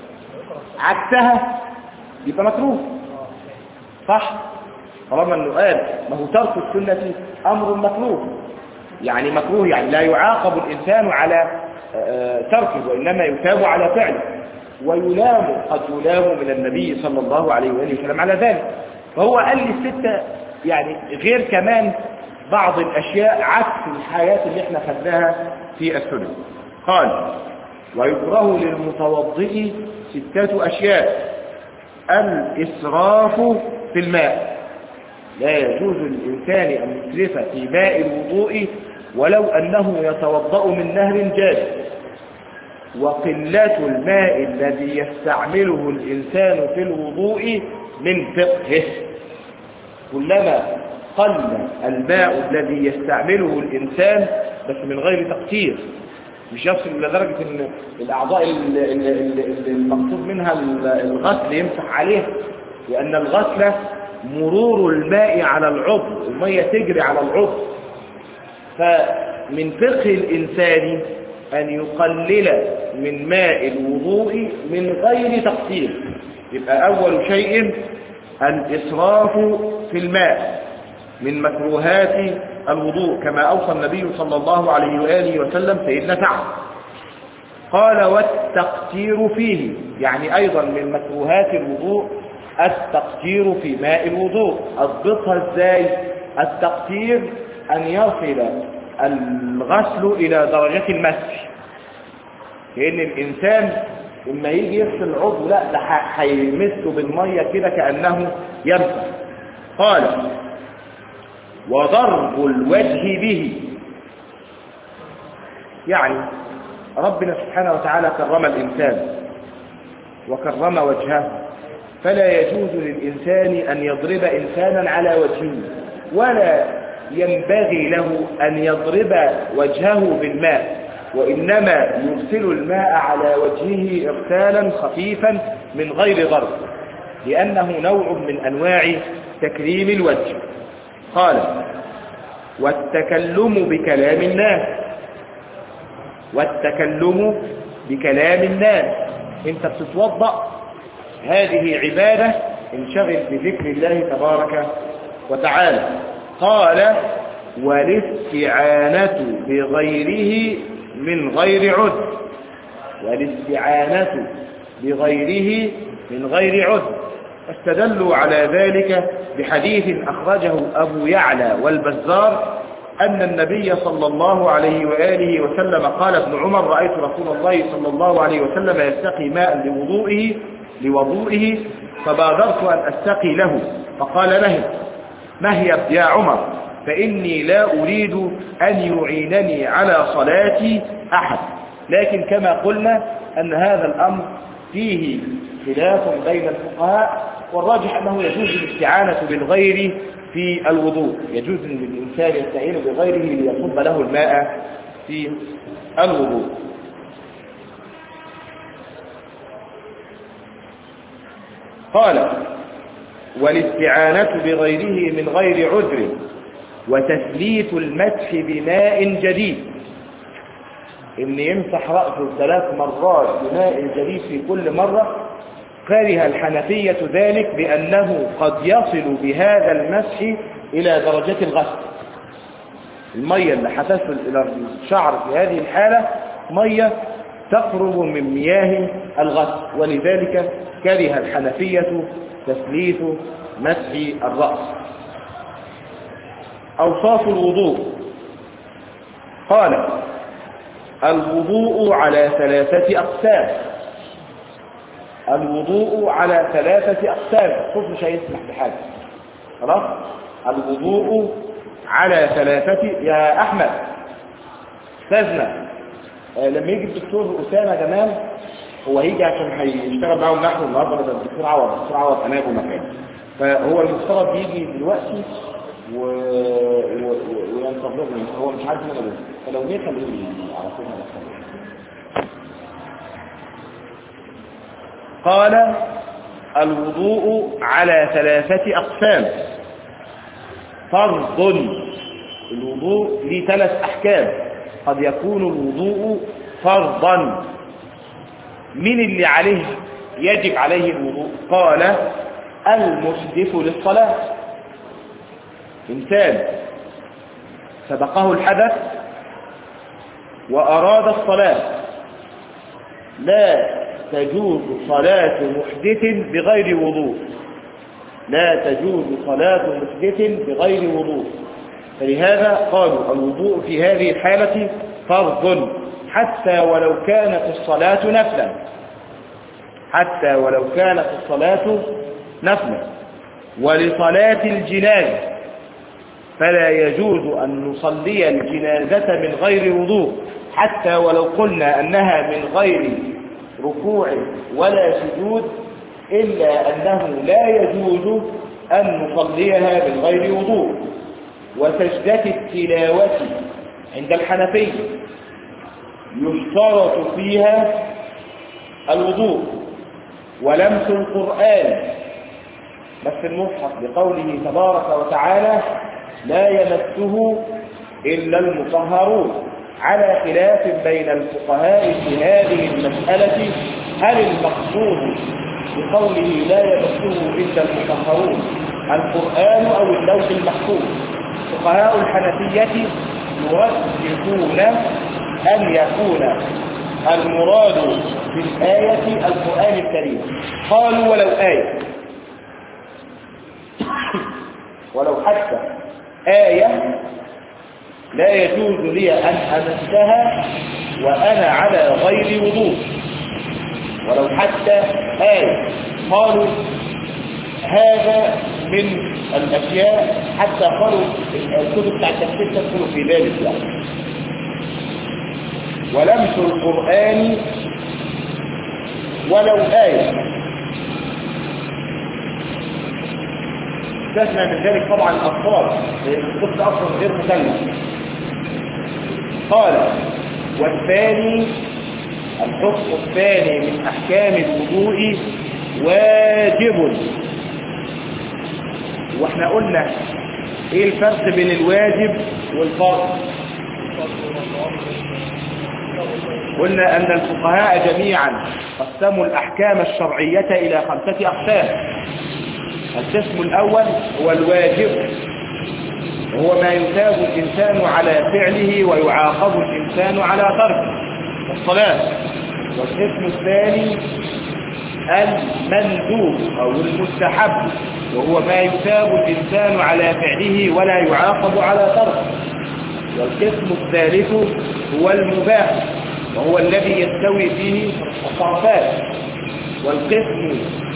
عكسها يبقى مكروه، صح؟ طالما انه قال ما هو ترك السنة أمر مكروه، يعني مكروه يعني لا يعاقب الإنسان على تركه، وإنما يثاب على فعله، ويلام قد يلام من النبي صلى الله عليه وآله وسلم على ذلك. فهو قال لي 6 يعني غير كمان بعض الأشياء عكس الحياة اللي احنا خدناها في السنة. قال ويكره للمتوضئ 6 أشياء. الإسراف في الماء، لا يجوز للإنسان أن يسرف في ماء الوضوء ولو أنه يتوضأ من نهر جاري. وقلة الماء الذي يستعمله الإنسان في الوضوء من فقهه، كلما قل الماء الذي يستعمله الإنسان بس من غير تقصير، مش يصل إلى درجة أن الأعضاء المقصود منها الغسل يمسح عليه، لأن الغسل مرور الماء على العضو، المية تجري على العضو. فمن فقه الإنسان أن يقلل من ماء الوضوء من غير تقصير. يبقى أول شيء الإسراف في الماء من مكروهات الوضوء، كما أوصى النبي صلى الله عليه وآله وسلم سيدنا سعد. قال والتقصير فيه، يعني أيضا من مكروهات الوضوء التقصير في ماء الوضوء. أضبطها إزاي؟ التقصير أن يصل الغسل إلى درجة المسح، لأن الإنسان لما يجي يغسل العضو لا ده هيمسه بالمية كده كأنه يمسح. قال وضرب الوجه به، يعني ربنا سبحانه وتعالى كرم الإنسان وكرم وجهه، فلا يجوز للإنسان أن يضرب إنسانا على وجهه، ولا ينبغي له أن يضرب وجهه بالماء، وإنما يرسل الماء على وجهه إرسالا خفيفا من غير ضرب، لأنه نوع من أنواع تكريم الوجه. قال والتكلم بكلام الناس. والتكلم بكلام الناس، انت بتتوضأ هذه عبادة، انشغل بذكر الله تبارك وتعالى. قال والاستعانة بغيره من غير عذر. والاستعانة بغيره من غير عذر. استدلوا على ذلك بحديث أخرجه أبو يعلى والبزار أن النبي صلى الله عليه وآله وسلم قال ابن عمر رأيت رسول الله صلى الله عليه وسلم يستقي ماء لوضوئه فبادرت أن أستقي له، فقال له مهيب يا عمر فإني لا أريد أن يعينني على صلاتي أحد. لكن كما قلنا أن هذا الأمر فيه خلاف بين الفقهاء، والراجح أنه يجوز الاستعانة بالغير في الوضوء، يجوز أن الإنسان يستعين بغيره ليصب له الماء في الوضوء. قال والاستعانة بغيره من غير عذر وتثليث المسح بماء جديد، إن يمسح رأسه 3 مرات بماء جديد في كل مرة. كره الحنفية ذلك بأنه قد يصل بهذا المسح إلى درجة الغسل. المية اللي هتصل إلى الشعر في هذه الحالة مية تقرب من مياه الغسل، ولذلك كره الحنفية تثليث مسح الرأس. أوصاف الوضوء. قال الوضوء على 3 أقسام. الوضوء على 3 أقسام. الصوت مش هيسمح بحاجة. خلاص. الوضوء على 3. يا أحمد استاذنا لما يجي الدكتور أسامة جمال هو هيجي عشان هيشتغل معاهم نحو النهارده بدل الدكتور عوض. الدكتور عوض هناك مكان، فهو المفترض يجي دلوقتي وينتظرني. هو مش عارف انا فلو جه خليه على طول. قال الوضوء على 3 أقسام. فرض. الوضوء ليه 3 أحكام. قد يكون الوضوء فرضا. من اللي عليه يجب عليه الوضوء؟ قال المحدث للصلاة. إنسان سبقه الحدث وأراد الصلاة، لا تجوز صلاة محدث بغير وضوء. لا تجوز صلاة محدث بغير وضوء. فلهذا قالوا الوضوء في هذه الحالة فرض حتى ولو كانت الصلاة نفلا. حتى ولو كانت الصلاة نفلا. ولصلاة الجنازة فلا يجوز أن نصلي الجنازة من غير وضوء حتى ولو قلنا أنها من غير ركوع ولا سجود، إلا أنه لا يجوز أن نصليها من غير وضوء. وسجدة التلاوة عند الحنفية يشترط فيها الوضوء. ولمس القرآن بس المصحف لقوله تبارك وتعالى لا يمسه إلا المطهرون، على خلاف بين الفقهاء في هذه المسألة. هل المقصود بقوله لا يمسه إلا المطهرون القرآن أو اللوح المحفوظ؟ فقهاء الحنفية يرجحون أن يكون المراد بالآية القرآن الكريم. قالوا ولو آية، ولو حتى آية لا يجوز لي أن أمسها وأنا على غير وضوء، ولو حتى آية. قالوا هذا من الأشياء حتى قالوا الكتب بتاع التفسير تدخل في ذلك يعني. ولمس القرآن ولو آية. استثنى من ذلك طبعا الأطفال لأن الطفل أصلا غير مكلف. قال والثاني الحكم الثاني من أحكام الوضوء واجب. واحنا قلنا ايه الفرق بين الواجب والفرض؟ قلنا أن الفقهاء جميعا قسموا الأحكام الشرعية إلى 5 أقسام. القسم الأول هو الواجب، وهو ما يثاب الإنسان على فعله ويعاقب الإنسان على تركه الصلاة. والقسم الثاني المندوب أو المستحب، وهو ما يثاب الإنسان على فعله ولا يعاقب على تركه. والقسم الثالث هو المباح، وهو الذي يستوي فيه الطرفات. والقسم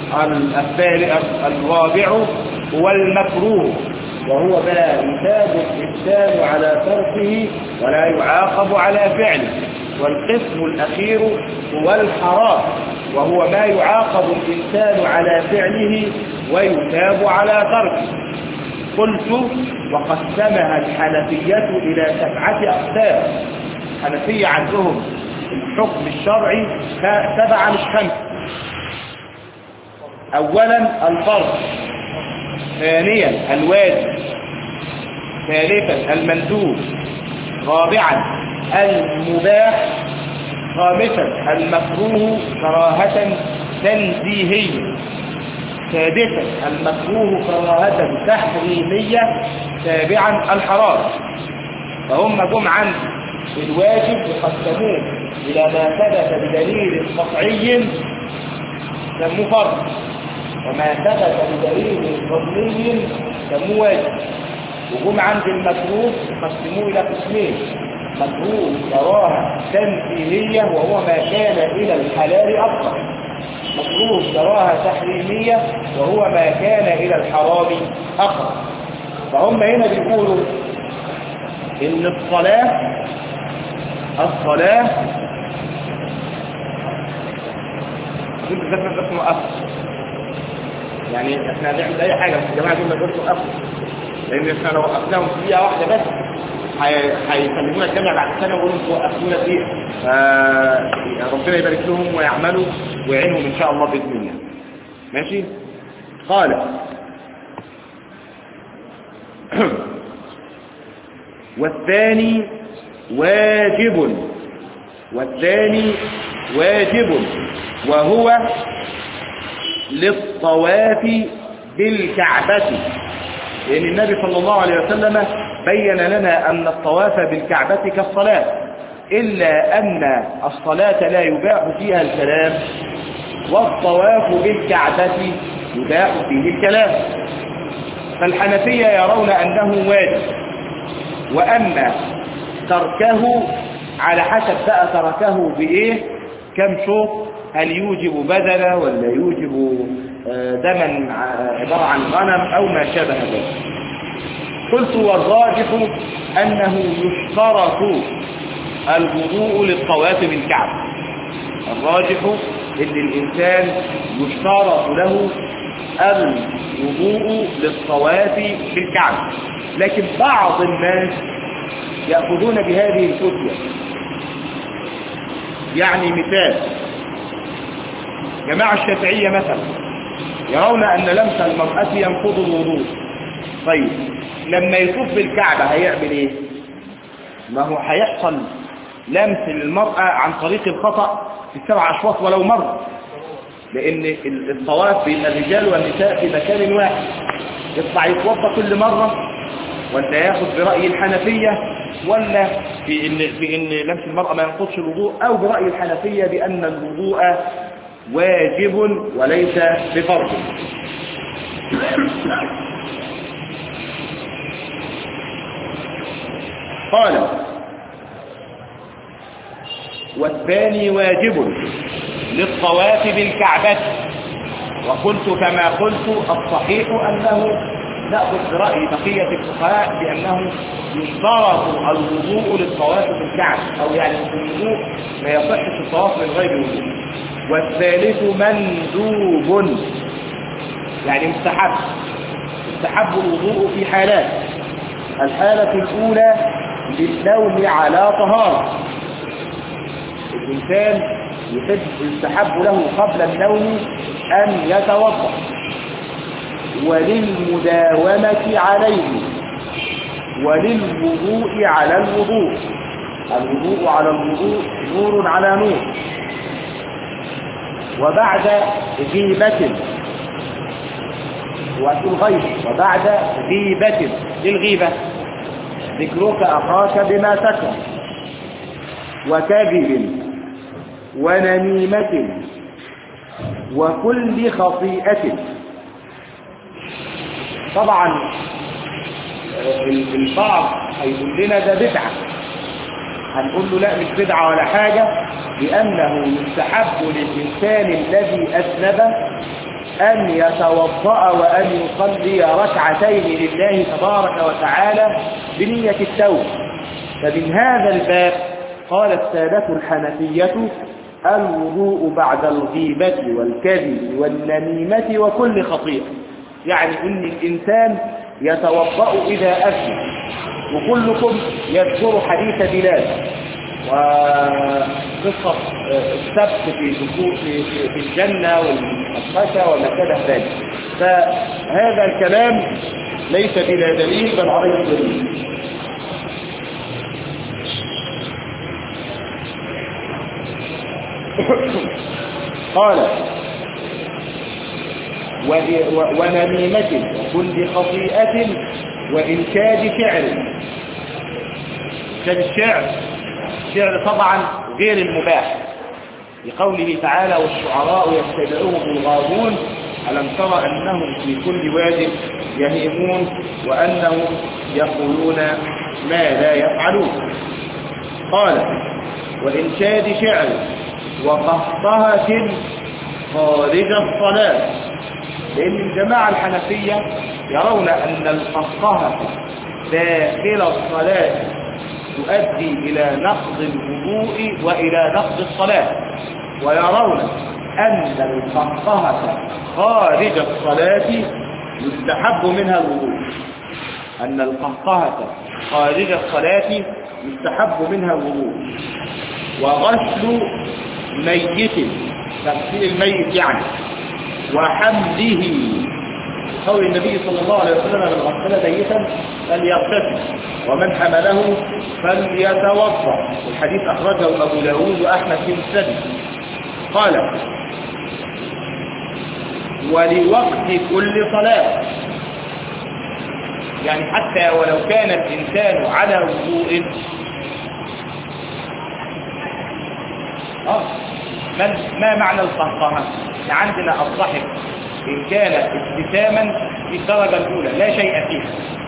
الرابع هو المكروه، وهو ما يثاب الإنسان على تركه ولا يعاقب على فعله. والقسم الأخير هو الحرام، وهو ما يعاقب الإنسان على فعله ويثاب على تركه. قلت وقسمها الحنفية إلى 7 أقسام. الحنفية عندهم الحكم الشرعي 7 مش 5. أولا الفرض، ثانيا الواجب، ثالثا المندوب، رابعا المباح، خامسا المكروه كراهة تنزيهية، سادسا المكروه كراهة تحريمية، سابعا الحرام. فهم جم عند الواجب يقسمون إلى ما ثبت بدليل قطعي سموه فرض، وما ثبت بدليل ظني سموه واجب. وجم عند المكروه يقسموه إلى قسمين: مكروه كراهة تنزيهية وهو ما كان إلى الحلال أقرب، مكروه كراهة تحريمية وهو ما كان إلى الحرام أقرب. فهم هنا بيقولوا إن الصلاة يعني احنا هنعمل اي حاجه بس الجماعه دول ما يقدروا يوقفوا، لان احنا لو وقفناهم في دقيقه واحده بس هيكلمونا الجامعه بعد سنه ويقولوا انتوا وقفتونا دقيقه. ربنا يبارك لهم ويعملوا ويعينهم ان شاء الله باذن الله. ماشي. قال والثاني واجب وهو للطواف بالكعبة، لأن النبي صلى الله عليه وسلم بين لنا أن الطواف بالكعبة كالصلاة، إلا أن الصلاة لا يباح فيها الكلام، والطواف بالكعبة يباح فيه الكلام. فالحنفية يرون أنه واجب، وأن تركه على حسب بقى تركه بإيه، كم شوط، هل يوجب بدنه ولا يوجب دما عبارة عن غنم أو ما شابه ذلك. قلت والراجح أنه يشترط الوضوء للطواف بالكعبة، الراجح أن الإنسان يشترط له الوضوء للطواف بالكعبة، لكن بعض الناس يأخذون بهذه الفتوى. يعني مثال، جماعة الشافعية مثلا يرون أن لمس المرأة ينقض الوضوء. طيب لما يطوف بالكعبة هيعمل ايه؟ ما هو هيحصل لمس المرأة عن طريق الخطأ في 7 أشواط ولو مرة، لأن الطواف بين الرجال والنساء في مكان واحد، يطلع يتوضا كل مرة، ولا ياخذ برأي الحنفية، ولا في إن لمس المرأة ما ينقضش الوضوء، أو برأي الحنفية بأن الوضوء واجب وليس بفرض. قال والثاني واجب للطواف بالكعبة، وقلت كما قلت الصحيح أنه نأخذ برأي بقية الفقهاء بأنه يشترط الوضوء للطواف بالكعبة، أو يعني الوضوء ما يصحش الطواف من غير وضوء. والثالث مندوب، يعني مستحب الوضوء في حالات: الحالة الأولى للنوم على طهارة، الإنسان يستحب له قبل النوم أن يتوضأ، وللمداومة عليه، وللوضوء على الوضوء، الوضوء على الوضوء نور على نور. وبعد غيبة، وبعد غيبة، الغيبة ذكرك أخاك بما تكره، وكذب ونميمة وكل خطيئة. طبعا البعض هيقول لنا ده بدعة، هنقول له لا مش بدعة ولا حاجة، لأنه يستحب للإنسان الذي أذنب أن يتوضأ وأن يصلي ركعتين لله تبارك وتعالى بنية التوبة. فمن هذا الباب قال السادة الحنفية الوضوء بعد الغيبة والكذب والنميمة وكل خطيئة، يعني إن الإنسان يتوضأ إذا أذنب. وكلكم يذكر حديث بلال وقصة السبت في الجنة والخشى وما شابه ذلك، فهذا الكلام ليس بلا دليل بل عليه دليل. قال ونميمة وكل خطيئة وإنشاد شعر. إنشاد الشعر طبعا غير المباح، لقوله تعالى والشعراء يتبعوهم الغاوون ألم تر أنهم في كل واد يهيمون وأنهم يقولون ما لا يفعلون. قال وإنشاد شعر وقهقهة خارج الصلاة، لأن الجماعة الحنفية يرون أن القهقهة داخل الصلاة تؤدي إلى نقض الوضوء وإلى نقض الصلاة، ويرون أن القهقهة خارج الصلاة يستحب منها الوضوء، أن القهقهة خارج الصلاة يستحب منها الوضوء. وغسل ميت، تغسيل الميت يعني، وحمله، قول النبي صلى الله عليه وسلم من غسل ميتا فليغتسل ومن حمله فليتوضا، الحديث أخرجه أبو داود وأحمد في مسنده. قال ولوقت كل صلاة، يعني حتى ولو كان الإنسان على وضوء ما معنى القهقهة؟ عندنا الضحك إن كان ابتساما في الدرجة الأولى لا شيء فيها.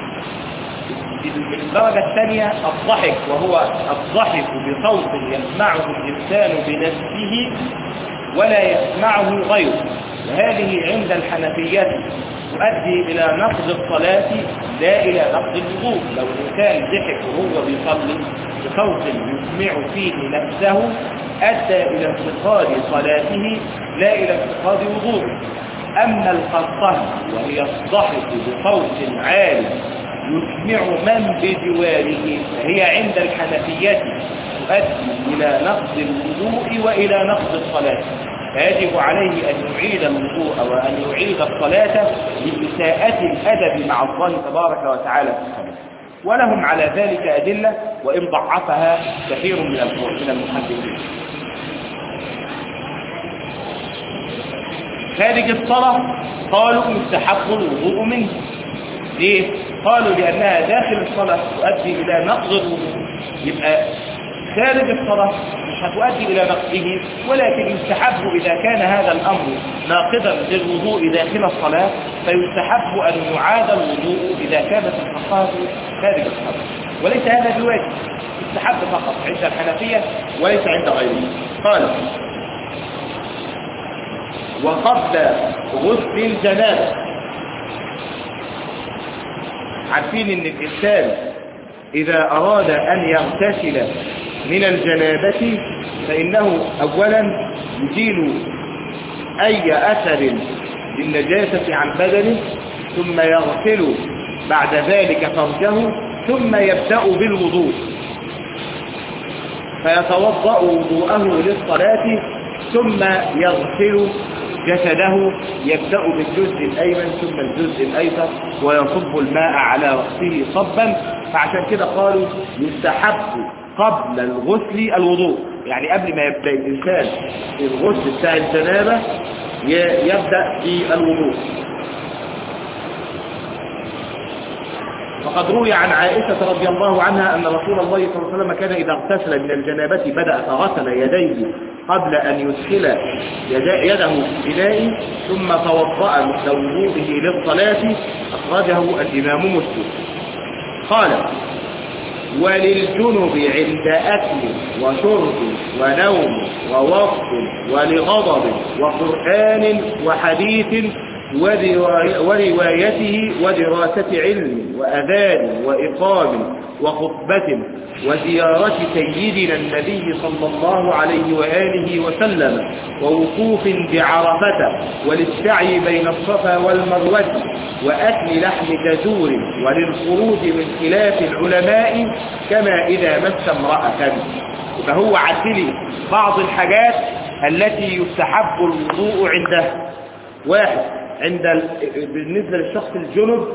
الدرجة الثانية الضحك، وهو الضحك بصوت يسمعه الإنسان بنفسه ولا يسمعه غيره، وهذه عند الحنفية تؤدي إلى نقض الصلاة لا إلى نقض الوضوء. لو الإنسان ضحك وهو بيصلي بصوت يسمع فيه نفسه أدى إلى انتقاد صلاته لا إلى انتقاد وضوءه. أما القهقهة وهي الضحك بصوت عالي يسمع من بجواره فهي عند الحنفية تؤدي إلى نقض الوضوء وإلى نقض الصلاة، فيجب عليه أن يعيد الوضوء وأن يعيد الصلاة لإساءة الأدب مع الله تبارك وتعالى في الصلاة. ولهم على ذلك أدلة وإن ضعفها كثير من المحدثين. خارج الصلاة قالوا يستحب الوضوء منه. ليه؟ قالوا لأنها داخل الصلاة تؤدي إلى نقض الوضوء، يبقى خارج الصلاة مش هتؤدي إلى نقضه، ولكن يستحب إذا كان هذا الأمر ناقضا للوضوء داخل الصلاة فيستحب أن يعاد الوضوء إذا كانت القهقهة خارج الصلاة، وليس هذا بواجب، يستحب فقط عند الحنفية وليس عند غيرهم. قال وقبل غسل الجنابة، عارفين ان الإنسان إذا أراد أن يغتسل من الجنابة فإنه أولا يزيل أي أثر للنجاسة عن بدنه، ثم يغسل بعد ذلك فرجه، ثم يبدأ بالوضوء فيتوضأ وضوءه للصلاة، ثم يغسل جسده، يبدأ بالجزء الأيمن ثم الجزء الأيسر ويصب الماء على رأسه صبا. فعشان كده قالوا يستحب قبل الغسل الوضوء، يعني قبل ما يبدأ الإنسان الغسل بتاع الجنابة يبدأ بالوضوء. وقد روي عن عائشة رضي الله عنها أن رسول الله صلى الله عليه وسلم كان إذا اغتسل من الجنابة بدأ فغسل يديه قبل أن يدخل يده في إناء ثم توضأ مثل وضوءه للصلاة، أخرجه الإمام مسلم. قال وللجنب عند أكل وشرب ونوم ووقت ولغضب وقرآن وحديث وروايته ودراسة علم وأذان وإقام وخطبة وزيارة سيدنا النبي صلى الله عليه وآله وسلم ووقوف بعرفة والسعي بين الصفا والمروة وأكل لحم جزور وللخروج من خلاف العلماء كما إذا مس امرأة. فهو عدل بعض الحاجات التي يستحب الوضوء عندها. واحد، بالنسبة للشخص الجنب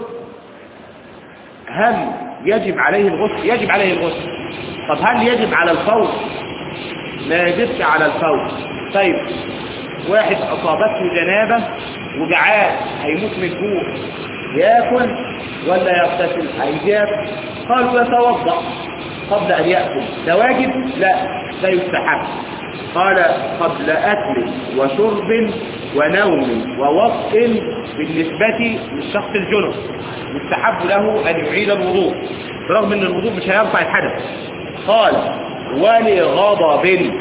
هل يجب عليه الغسل؟ يجب عليه الغسل. طب هل يجب على الفور؟ لا يجبش على الفور. طيب واحد أصابته جنابة وجعان هيموت من الجوع، يأكل ولا يغتسل؟ هيجاب. قالوا يتوضأ قبل أن يأكل، ده واجب؟ لا، ده يستحب. قال قبل أكل وشرب ونوم ووطء بالنسبة للشخص الجنب يستحب له أن يعيد الوضوء برغم أن الوضوء مش هيرفع الحدث. قال ولغضب.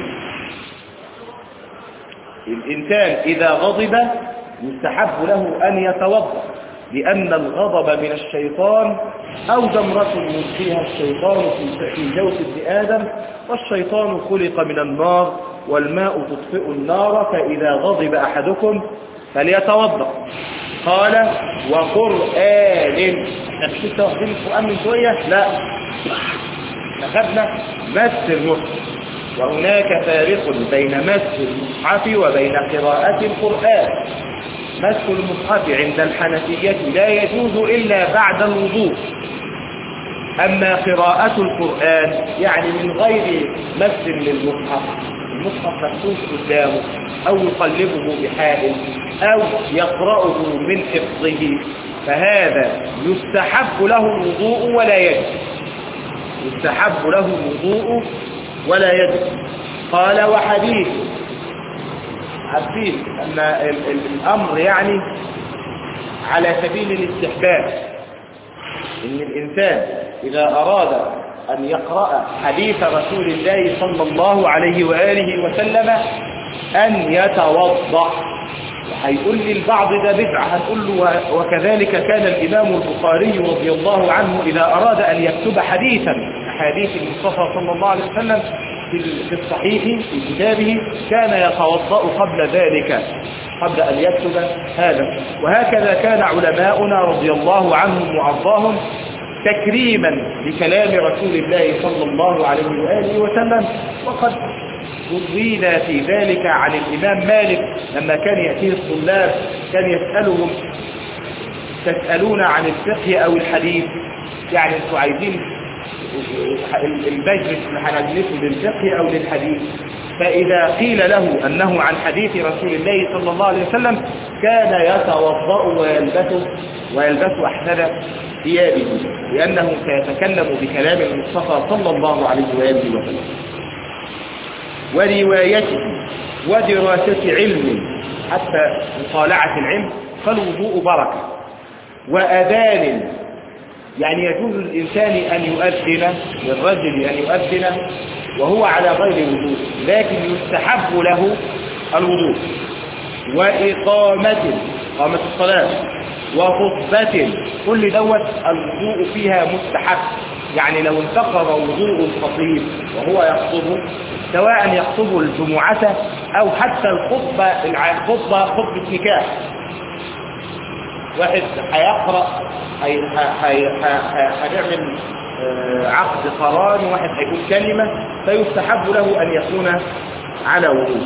الإنسان إذا غضب يستحب له أن يتوضأ، لأن الغضب من الشيطان أو جمرة يلقيها الشيطان في جوف ابن آدم، والشيطان خلق من النار والماء تطفئ النار، فإذا غضب أحدكم فليتوضأ. قال وقرآن. مش لسه واخدين القرآن من شوية؟ لا، أخذنا مس المصحف، وهناك فارق بين مس المصحف وبين قراءة القرآن. مس المصحف عند الحنفية لا يجوز إلا بعد الوضوء، أما قراءة القرآن يعني من غير مس للمصحف، المصحف مفتوح قدامه أو يقلبه بحائل أو يقرأه من حفظه، فهذا يستحب له الوضوء ولا يجب، يستحب له الوضوء ولا يجب. قال وحديث، عارفين أن الأمر يعني على سبيل الاستحباب، إن الإنسان إذا أراد أن يقرأ حديث رسول الله صلى الله عليه وآله وسلم أن يتوضأ. هيقول لي البعض ده بدعة، هنقول له وكذلك كان الإمام البخاري رضي الله عنه إذا أراد أن يكتب حديثا أحاديث المصطفى صلى الله عليه وسلم في الصحيح في كتابه كان يتوضأ قبل ذلك، قبل أن يكتب هذا. وهكذا كان علماؤنا رضي الله عنهم وأرضاهم تكريما لكلام رسول الله صلى الله عليه وآله وسلم. وقد روينا في ذلك عن الإمام مالك لما كان يأتيه الطلاب كان يسألهم تسألون عن الفقه أو الحديث، يعني انتوا عايزين المجلس اللي هنجلسه للفقه أو للحديث، فإذا قيل له أنه عن حديث رسول الله صلى الله عليه وسلم كان يتوضأ ويلبس أحسن ثيابه، لأنه سيتكلم بكلام المصطفى صلى الله عليه وآله وسلم. وروايته ودراسة علم حتى مطالعة العلم، فالوضوء بركة. وأذان يعني يجوز للإنسان أن يؤذن، للرجل أن يؤذن وهو على غير وضوء، لكن يستحب له الوضوء. وإقامة الصلاة وخطبة، كل دوت الوضوء فيها مستحب. يعني لو انتقض وضوء الخطيب وهو يخطب، سواء يخطب الجمعة أو حتى خطبة نكاح، واحد هيقرأ هنعمل عقد قران، واحد هيقول كلمة، فيستحب له أن يكون على وضوء.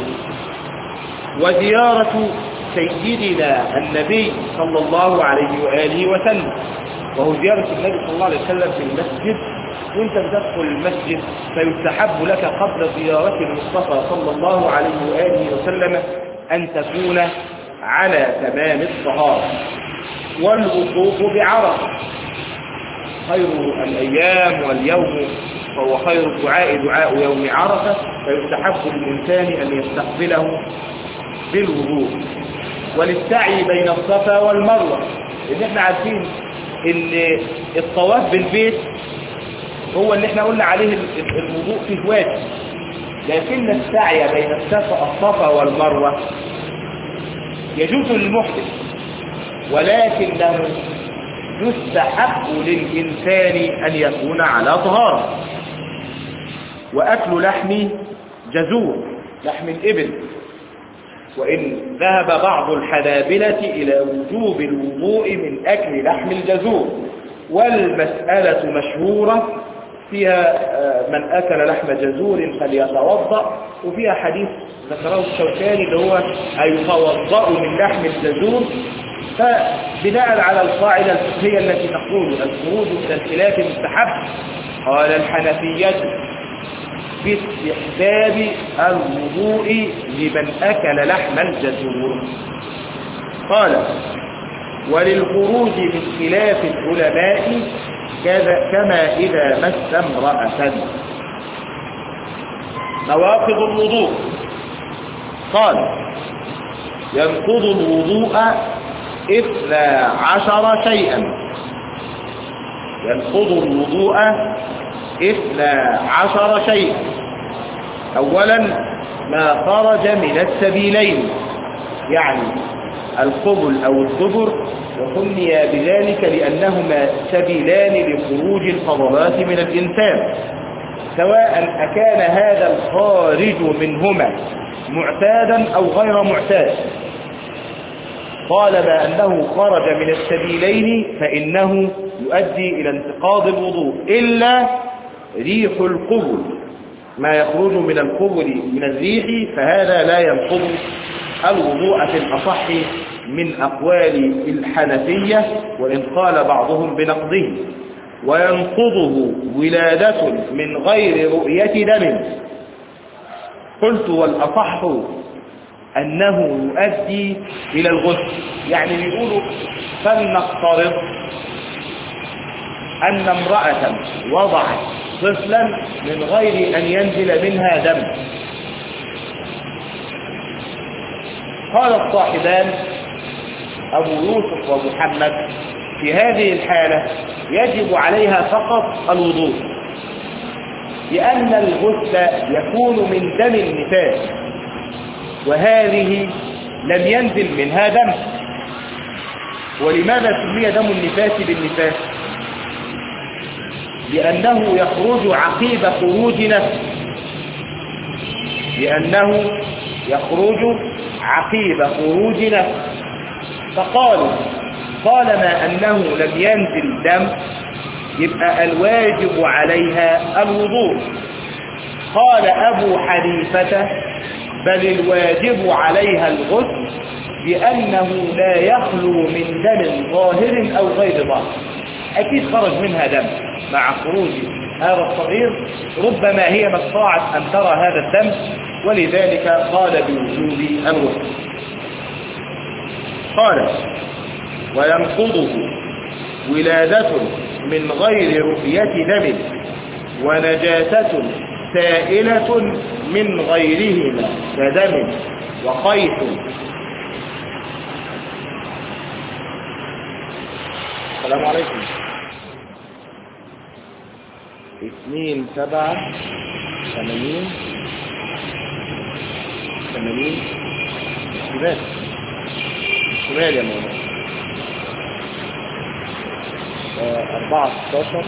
وزيارة سيدنا النبي صلى الله عليه وآله وسلم، وهو زيارة النبي صلى الله عليه وسلم في المسجد، وانت بتدخل المسجد فيستحب لك قبل زيارة المصطفى صلى الله عليه وآله وسلم أن تكون على تمام الطهارة. والوقوف بعرفة خير الأيام واليوم، فهو خير الدعاء دعاء يوم عرفة، فيستحب للإنسان أن يستقبله بالوضوء. وللسعي بين الصفا والمروة، لأن احنا عارفين ان الطواف بالبيت هو اللي احنا قلنا عليه الوضوء فيه واجب، لكن السعي بين الصفا والمروة يجوز للمحدث، ولكنه يستحق للإنسان أن يكون على طهارة. وأكل لحم جزور، لحم الإبل، وإن ذهب بعض الحنابلة إلى وجوب الوضوء من أكل لحم الجزور، والمسألة مشهورة فيها من أكل لحم جزور فليتوضأ، وفيها حديث ذكره الشوكاني اللي هو أيتوضأ من لحم الجزور. فبناء على القاعدة الفقهية التي تقول الخروج من الخلاف مستحب، قال الحنفية باستحباب الوضوء لمن أكل لحم الجزور. قال وللخروج من خلاف العلماء كما إذا مس امرأة. نواقض الوضوء، قال ينقض الوضوء 12 شيئا، ينقض الوضوء 12 شيئا. أولا ما خرج من السبيلين، يعني القبل أو الدبر، وسمي بذلك لأنهما سبيلان لخروج الفضلات من الإنسان، سواء أكان هذا الخارج منهما معتادا أو غير معتاد. طالما أنه خرج من السبيلين فإنه يؤدي إلى انتقاض الوضوء، إلا ريح القبل، ما يخرج من القبل من الريح فهذا لا ينقض الوضوء في الأصح من أقوال الحنفية، وإن قال بعضهم بنقضه. وينقضه ولادة من غير رؤية دم. قلت والأصح أنه يؤدي إلى الغسل، يعني بيقولوا فلنفترض أن امرأة وضعت طفلا من غير أن ينزل منها دم. قال الصاحبان أبو يوسف ومحمد في هذه الحالة يجب عليها فقط الوضوء، لأن الغسل يكون من دم النفاس، وهذه لم ينزل منها دم. ولماذا سمي دم النفاس بالنفاس؟ لأنه يخرج عقيب خروج نفس، لأنه يخرج عقيب خروج نفس. فقالوا طالما أنه لم ينزل دم يبقى الواجب عليها الوضوء. قال أبو حنيفة بل الواجب عليها الغسل، لأنه لا يخلو من دم ظاهر أو غير ظاهر. أكيد خرج منها دم مع خروج هذا الصغير، ربما هي ما استطاعت أن ترى هذا الدم، ولذلك قال بوجوب الغسل. قال وينقضه ولادة من غير رؤية دم، ونجاسة سائلة من غيرهما كدم وخيط. السلام عليكم. 2-7-80 شمال يا مولانا. 4-16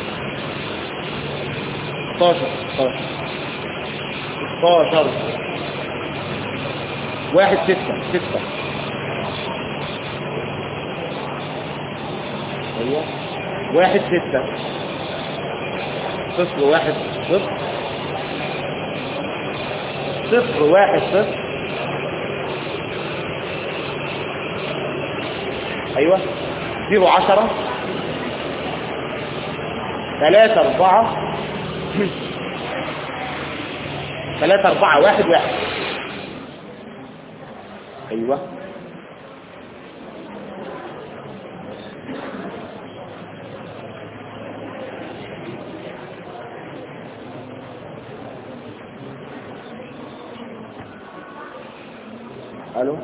1-6 ايوه 1-6 0-1-0 ايوه 0-10 3-4-1-1 ايوه الو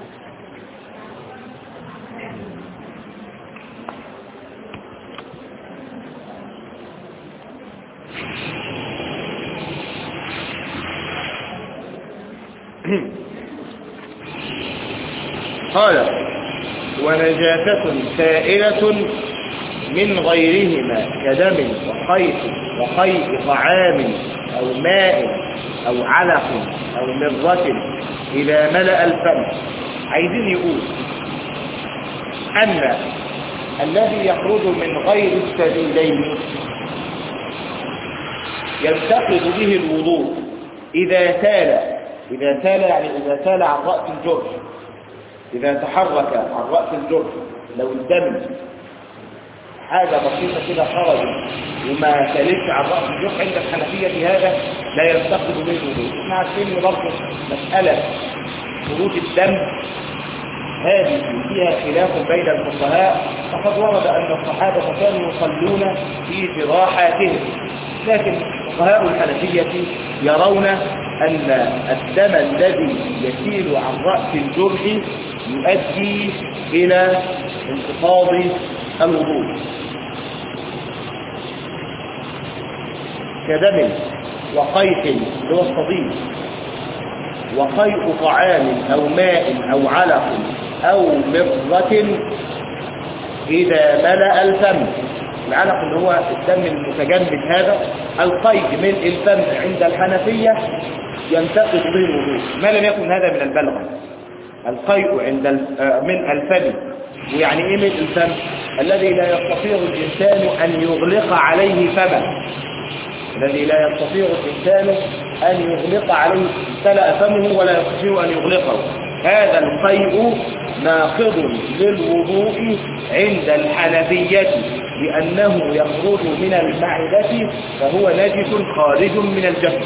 قال ونجاسة سائلة من غيرهما كدم وخيط طعام أو ماء أو علق أو مرة إذا ملأ الفم. عايزين يقول أن الذي يخرج من غير السبيلين ينتقض به الوضوء إذا تال يعني إذا تال عن رأس الجرح، إذا تحرك عن رأس الجرح. لو الدم حاجة بسيطة كده خرج وما تالتش عن رأس الجرح عند الحنفية هذا لا ينتقض به الوضوء. احنا عارفين ان برضه مسألة خروج الدم هذه فيها خلاف بين الفقهاء، فقد ورد أن الصحابة كانوا يصلون في جراحاتهم، لكن فقهاء الحنفية يرون أن الدم الذي يسيل عن رأس الجرح يؤدي إلى انتقاض الوضوء كدم وخيط اللي هو الصديد وقيء طعام أو ماء أو علق أو مرة إذا ملأ الفم. العلق اللي هو الدم المتجمد هذا، القيء من الفم عند الحنفية ينتقد به الوضوء ما لم يكن هذا من البلغم. القيء من الفم، ويعني ايه من الفم؟ الذي لا يستطيع الإنسان أن يغلق عليه فمه، الذي لا يستطيع الإنسان أن يغلق عليه، امتلأ فمه ولا يستطيع أن يغلقه، هذا القيء ناقض للوضوء عند الحنفية لأنه يخرج من المعدة فهو نجس خارج من الجسد.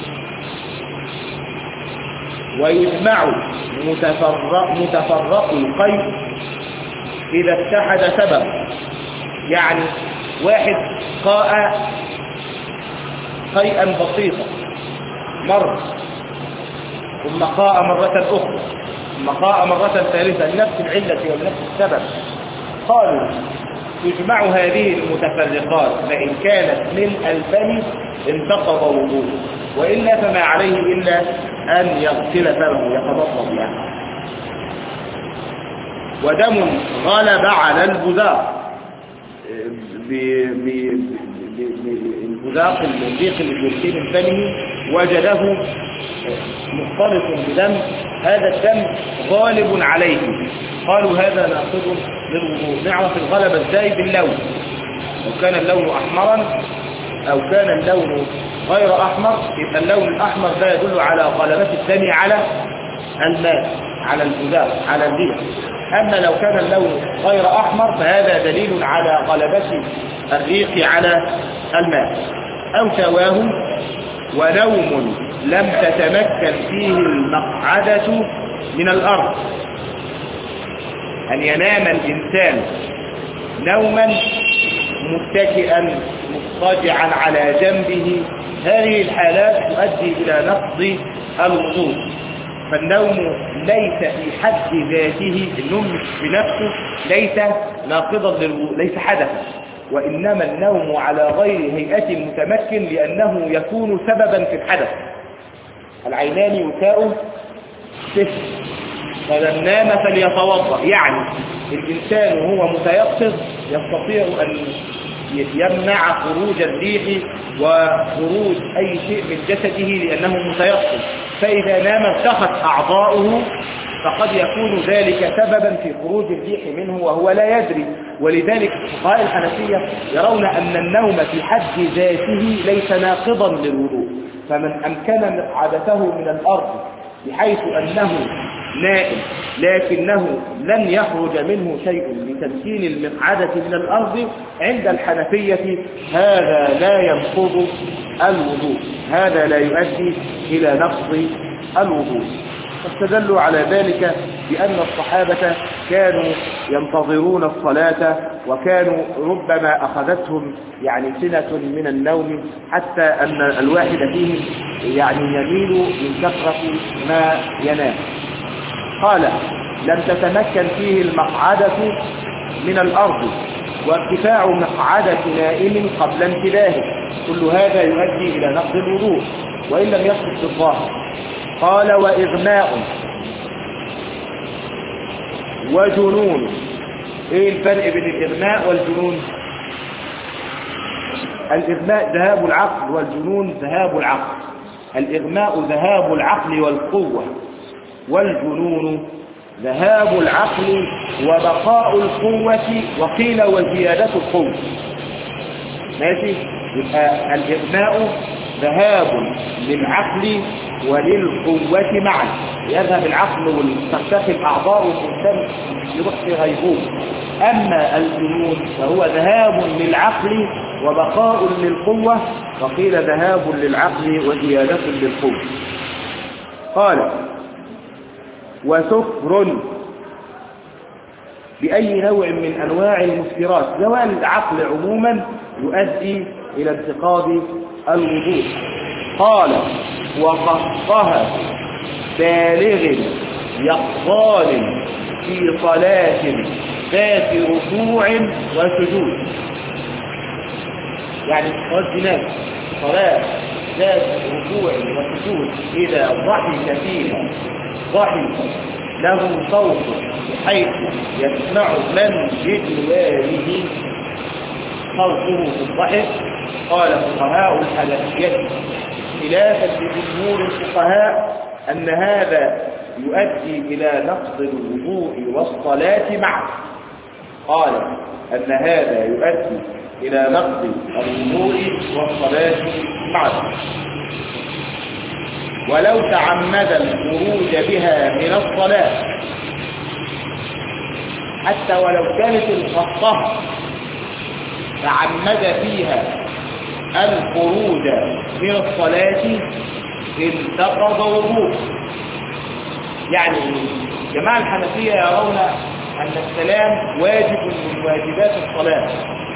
ويجمع متفرق القيء إذا اتحد سبب، يعني واحد قاء قيئا بسيطا مرة، ثم قاء مرة أخرى، ثم قاء مرة ثالثة لنفس العلة ولنفس السبب، قالوا تجمع هذه المتفرقات، فإن كانت من الفم انتقض وضوءه، وإلا فما عليه إلا أن يغسل فمه يتبطل يعني. ودم غلب على البذاق، البذاق الضيق اللي بيركب من فمه وجده مختلط بدم، هذا الدم غالب عليه، قالوا هذا ناقض للوضوء. نعرف الغلبة ازاي؟ باللون، لو كان اللون أحمرا أو كان اللون غير أحمر يبقى اللون الأحمر ده يدل على غلبة الدم على الماء، على البذاق، على الريح. أما لو كان اللون غير أحمر فهذا دليل على غلبة الريق على الماء. أو سواه ونوم لم تتمكن فيه المقعدة من الأرض، أن ينام الإنسان نوما متكئا مضطجعا على جنبه، هذه الحالات تؤدي إلى نقض الوضوء. فالنوم ليس في حد ذاته، النوم بنفسه ليس ناقضا للوضوء، ليس حدثا، وإنما النوم على غير هيئة متمكن لأنه يكون سببا في الحدث. العينان وكاء سفر، فمن نام فليتوضأ، يعني الإنسان وهو متيقظ يستطيع أن يمنع خروج الريح وخروج أي شيء من جسده لأنه متيقظ، فإذا نام ارتخت أعضاؤه فقد يكون ذلك سببا في خروج الريح منه وهو لا يدري. ولذلك فقهاء الحنفية يرون أن النوم في حد ذاته ليس ناقضا للوضوء، فمن أمكن مقعدته من الأرض بحيث أنه نائم لكنه لن يخرج منه شيء لتمكين المقعدة من الأرض، عند الحنفية هذا لا ينقض الوضوء، هذا لا يؤدي إلى نقض الوضوء. فاستدلوا على ذلك بأن الصحابة كانوا ينتظرون الصلاة، وكانوا ربما أخذتهم يعني سنة من النوم حتى أن الواحد فيهم يعني يميل من كثرة ما ينام. قال لم تتمكن فيه المقعدة من الأرض، وارتفاع مقعدة نائم قبل انتباهه، كل هذا يؤدي إلى نقض الوضوء وإن لم يسقط بالظاهر. قال وإغماء وجنون. ايه الفرق بين الإغماء والجنون؟ الإغماء ذهاب العقل والجنون ذهاب العقل. الإغماء ذهاب العقل والقوة، والجنون ذهاب العقل وبقاء القوة، وقيل وزيادة القوة. ماشي؟ يبقى الإغماء ذهاب للعقل وللقوة معا، يذهب العقل وتختفي الأعضاء والإنسان يروح في غيبوبة. أما الجنون فهو ذهاب للعقل وبقاء للقوة، وقيل ذهاب للعقل وزيادة للقوة. قال وسكر بأي نوع من أنواع المسكرات، زوال العقل عموما يؤدي إلى انتقاض الوضوء. قال وقهقه بالغ يقظان في صلاة ذات ركوع وسجود، يعني صلاة جنازة، صلاة ذات ركوع وسجود إذا ضحك فيها ضحك له صوت بحيث يسمع من بجواره صوته في الضحك. قال فقهاء الحنفية خلافا لجمهور الفقهاء أن هذا يؤدي إلى نقض الوضوء والصلاة معا. قال أن هذا يؤدي إلى نقض الوضوء والصلاة معا، ولو تعمد الخروج بها من الصلاة حتى ولو كانت الخطة تعمد فيها الخروج من الصلاة انتقض وضوء. يعني جماعة الحنفية يرون أن السلام واجب من واجبات الصلاة،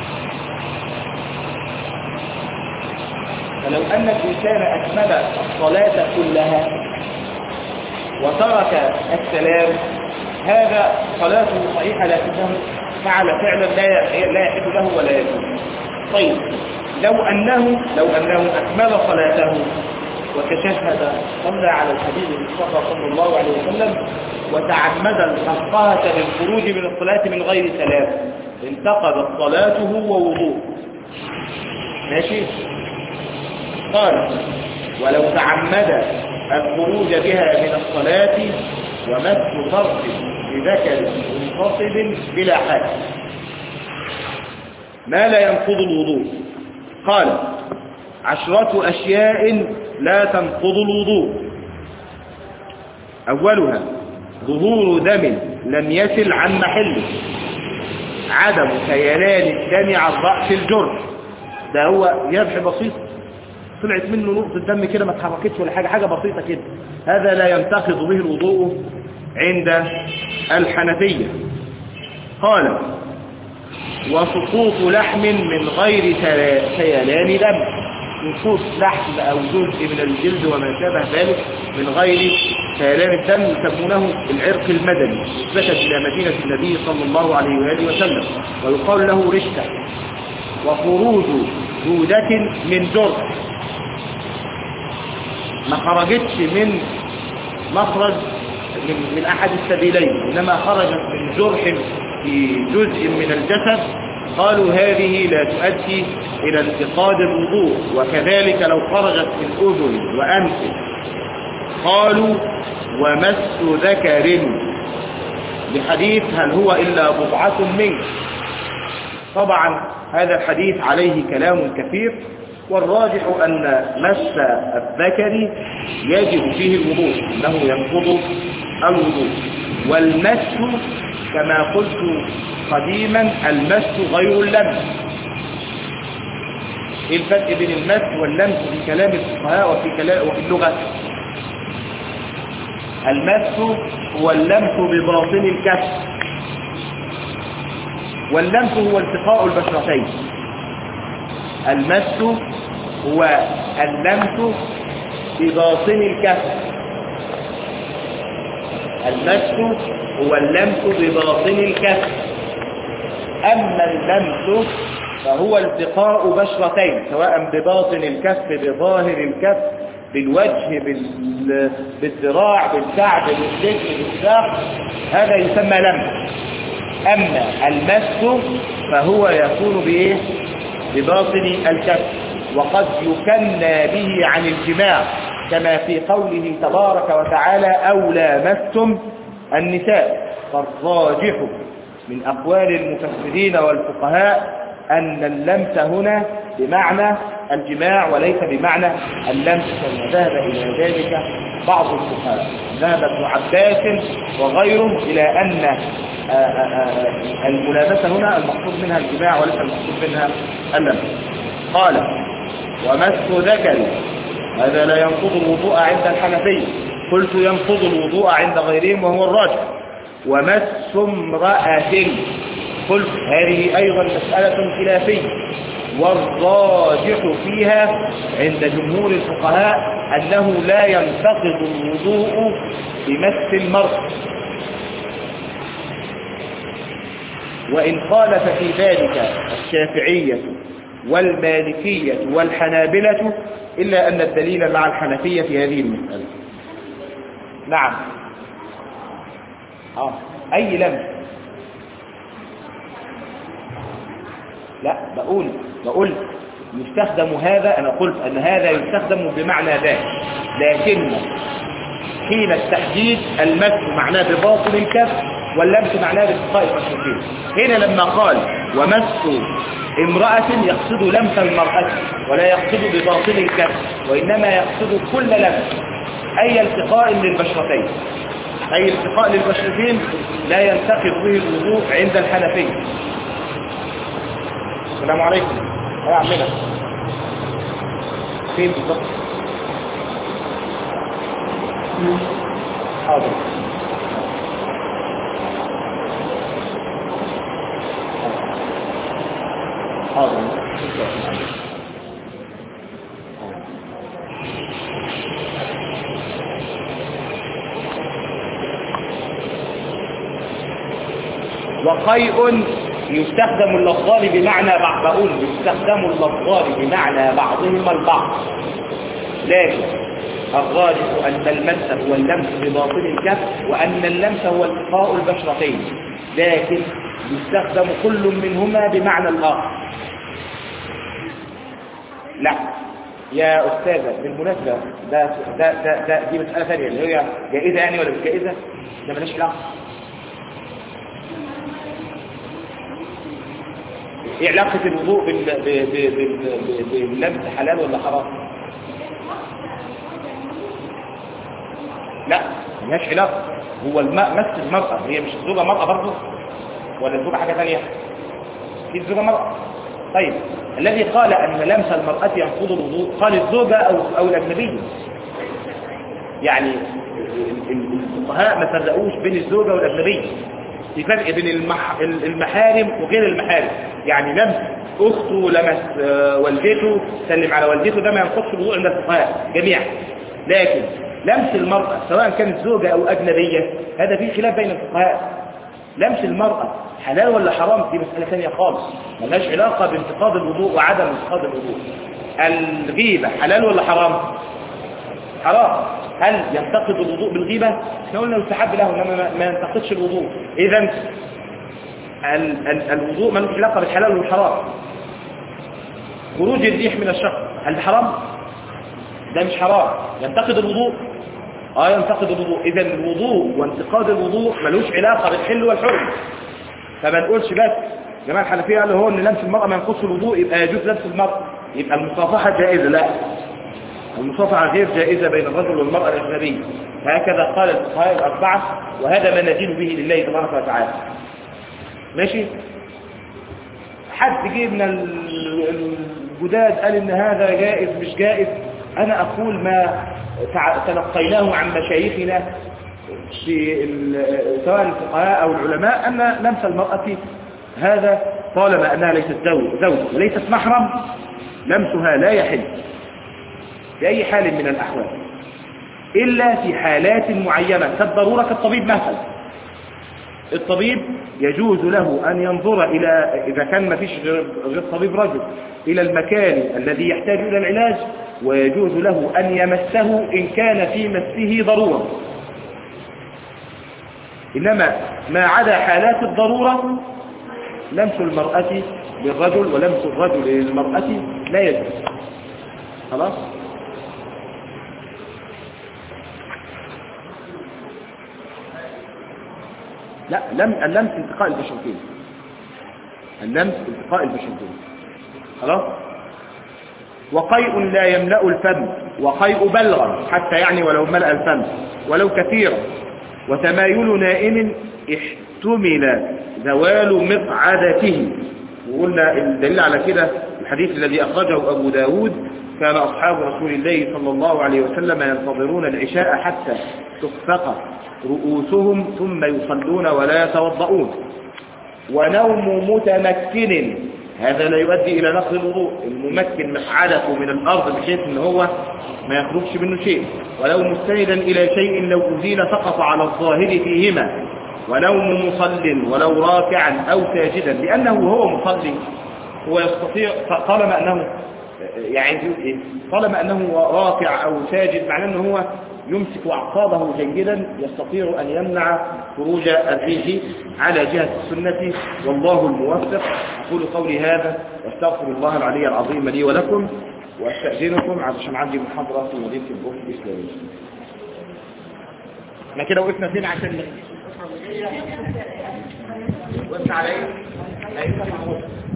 فلو أن الإنسان أكمل الصلاة كلها وترك السلام هذا صلاته صحيحة، لكنه فعل فعلا لا يحل له ولا يجوز. طيب لو أنه أكمل صلاته وتشهد صلى على الحبيب المصطفى صلى الله عليه وسلم وتعمد القهقهة للخروج من الصلاة من غير سلام انتقضت صلاته ووضوء. ماشي. قال ولو تعمد الخروج بها من الصلاة ومس طرف بذكر منتصب بلا حاجة ما لا ينقض الوضوء. قال 10 أشياء لا تنقض الوضوء. أولها ظهور دم لم يسل عن محله، عدم سيلان الدم عن رأس الجرح. ده هو جرح بسيط طلعت منه نقطة دم كده ما اتحركتش ولا حاجة بسيطة كده، هذا لا ينتقض به الوضوء عند الحنفية. قال وسقوط لحم من غير سيلان دم، سقوط لحم أو جزء من الجلد وما شابه ذلك من غير سيلان الدم يسمونه العرق المدني، نسبة إلى مدينة النبي صلى الله عليه وآله وسلم، ويقال له رشة. وخروج دودة من جرح ما خرجتش من مخرج من أحد السبيلين، إنما خرجت من جرح في جزء من الجسد، قالوا هذه لا تؤدي إلى انتقاض الوضوء. وكذلك لو خرجت من أذن وأنف، قالوا ومس ذكر لحديث هل هو إلا بضعة منك. طبعا هذا الحديث عليه كلام كثير، والراجح أن مس الذكر يجب فيه الوضوء، إنه ينقض الوضوء. والمس كما قلت قديما المس غير اللمس. ايه الفرق بين المس واللمس في كلام الفقهاء وفي اللغة؟ المس هو اللمس بباطن الكف، واللمس هو التقاء البشرتين. المس هو اللمس بباطن الكف، المس هو اللمس بباطن الكف. أما اللمس فهو التقاء بشرتين، سواء بباطن الكف بظاهر الكف بالوجه بالذراع بالكعب بالرجل بالساق، هذا يسمى لمس. أما المس فهو يكون بإيه؟ بباطن الكف، وقد يكنى به عن الجماع كما في قوله تبارك وتعالى أو لامستم النساء. فالراجح من أقوال المفسرين والفقهاء أن اللمس هنا بمعنى الجماع وليس بمعنى اللمس، كما ذهب إلى ذلك بعض الفقهاء. ذهب ابن عباس وغيره إلى أن الملامسة هنا المقصود منها الجماع وليس المقصود منها اللمس. قال ومس ذكر هذا لا ينقض الوضوء عند الحنفية، قلت ينقض الوضوء عند غيرهم وهو الراجح. ومس امرأة قلت هذه أيضا مسألة خلافية، والراجح فيها عند جمهور الفقهاء أنه لا ينتقض الوضوء بمس المرأة، وإن خالف في ذلك الشافعية والمالكية والحنابلة إلا أن الدليل مع الحنفية في هذه المسألة. نعم. أي لمس؟ لا، بقول يستخدم هذا، أنا قلت أن هذا يستخدم بمعنى ذاك، لكن حين التحديد المس معناه بباطن الكف واللمس معناه بالتقاء المشركين. هنا لما قال ومس امرأة يقصد لمس المرأة ولا يقصد بباطن الكف، وإنما يقصد كل لمس، أي التقاء للبشرتين. أي التقاء للبشرتين لا ينتقض به الوضوء عند الحنفية. السلام عليكم يا عمنا، فين بالضبط؟ حاضر. حاضر. وقيء يستخدم اللفظان بمعنى بعض، بقول يستخدم اللفظان بمعنى بعضهما البعض، لكن الراجح أن المس هو اللمس بباطن الكف، وأن اللمس هو التقاء البشرتين، لكن يستخدم كل منهما بمعنى الآخر. لا يا أستاذة، بالمناسبة دي مسألة ثانية اللي هي جائزة يعني ولا مش جائزة، ده مالهاش علاقة. ايه علاقة الوضوء باللمس، حلال ولا حرام؟ لا ملهاش علاقة. هو الماء مس المرأة، هي مش الزوجة مرأة برضه ولا الزوجة حاجة ثانية؟ في الزوجة مرأة. طيب الذي قال أن لمس المرأة ينقض الوضوء قال الزوجة أو الأجنبية. يعني الفقهاء ما فرقوش بين الزوجة والأجنبية، في فرق بين المحارم وغير المحارم. يعني لمس أخته، لمس والدته، سلم على والدته، ده ما ينقضش الوضوء عند الفقهاء جميعا. لكن لمس المرأة سواء كانت زوجة أو أجنبية هذا فيه خلاف بين الفقهاء. لمس المرأة حلال ولا حرام دي مسألة ثانية خالص، ملهاش علاقة بانتقاض الوضوء وعدم انتقاض الوضوء. الغيبة حلال ولا حرام؟ حرام. هل ينتقض الوضوء بالغيبة؟ احنا قلنا يستحب له انما ما ينتقضش الوضوء. اذا الوضوء ملوش علاقة بالحلال والحرام. خروج الريح من الشخص هل ده حرام؟ ده مش حرام. ينتقض الوضوء؟ ينتقض الوضوء. اذا الوضوء وانتقاض الوضوء ملوش علاقة بالحل والحرم. فما نقولش بس جماعة الحنفية قالوا هو ان لمس المرأة ما ينقضش الوضوء يبقى يجوز لمس المرأة، يبقى المصافحة جائزة. لا، المصافحة غير جائزة بين الرجل والمرأة الأجنبية. هكذا قال الفقهاء الأربعة، وهذا ما ندين به لله تبارك وتعالى. ماشي؟ حد جه من الجداد قال ان هذا جائز مش جائز، انا اقول ما تلقيناه عن مشايخنا في سواء الفقهاء او العلماء ان لمس المرأة هذا طالما انها ليست زوج وليست محرم لمسها لا يحل بأي حال من الأحوال إلا في حالات معينة كالضرورة، كالطبيب مثلا. الطبيب يجوز له أن ينظر إلى، إذا كان ما فيش غير طبيب رجل، إلى المكان الذي يحتاج إلى العلاج، ويجوز له أن يمسه إن كان في مسه ضرورة. إنما ما عدا حالات الضرورة لمس المرأة للرجل ولمس الرجل للمرأة لا يجوز. خلاص؟ لا، اللمس التقاء البشرتين، اللمس التقاء البشرتين. خلاص. وقيء لا يملأ الفم، وقيء بلغا حتى يعني ولو ملأ الفم ولو كثيرا، وتمايل نائم احتمل زوال مقعدته. وقلنا الدليل على كده الحديث الذي أخرجه أبو داود: كان أصحاب رسول الله صلى الله عليه وسلم ينتظرون العشاء حتى تخفق رؤوسهم ثم يصلون ولا يتوضؤون. ونوم متمكن، هذا لا يؤدي إلى نقض الوضوء. الممكن مقعدته من الأرض بحيث ان هو ما يخرجش منه شيء، ولو مستندا إلى شيء لو أزيل سقط على الظاهر فيهما. ونوم مصل ولو راكعا أو ساجدا، لأنه هو مصلي هو يستطيع طالما أنه يعني إيه؟ طالما أنه راكع أو ساجد معناه أنه هو يمسك أعصابه جيدا يستطيع أن يمنع خروج الريح على جهة السنة، والله الموفق. أقول قولي هذا واستغفر الله العلي العظيم لي ولكم، واستأذنكم عشان عندي محاضرة في مدينة البوك الإسلامية. احنا كده وقفنا فين عشان وقفنا على ايه؟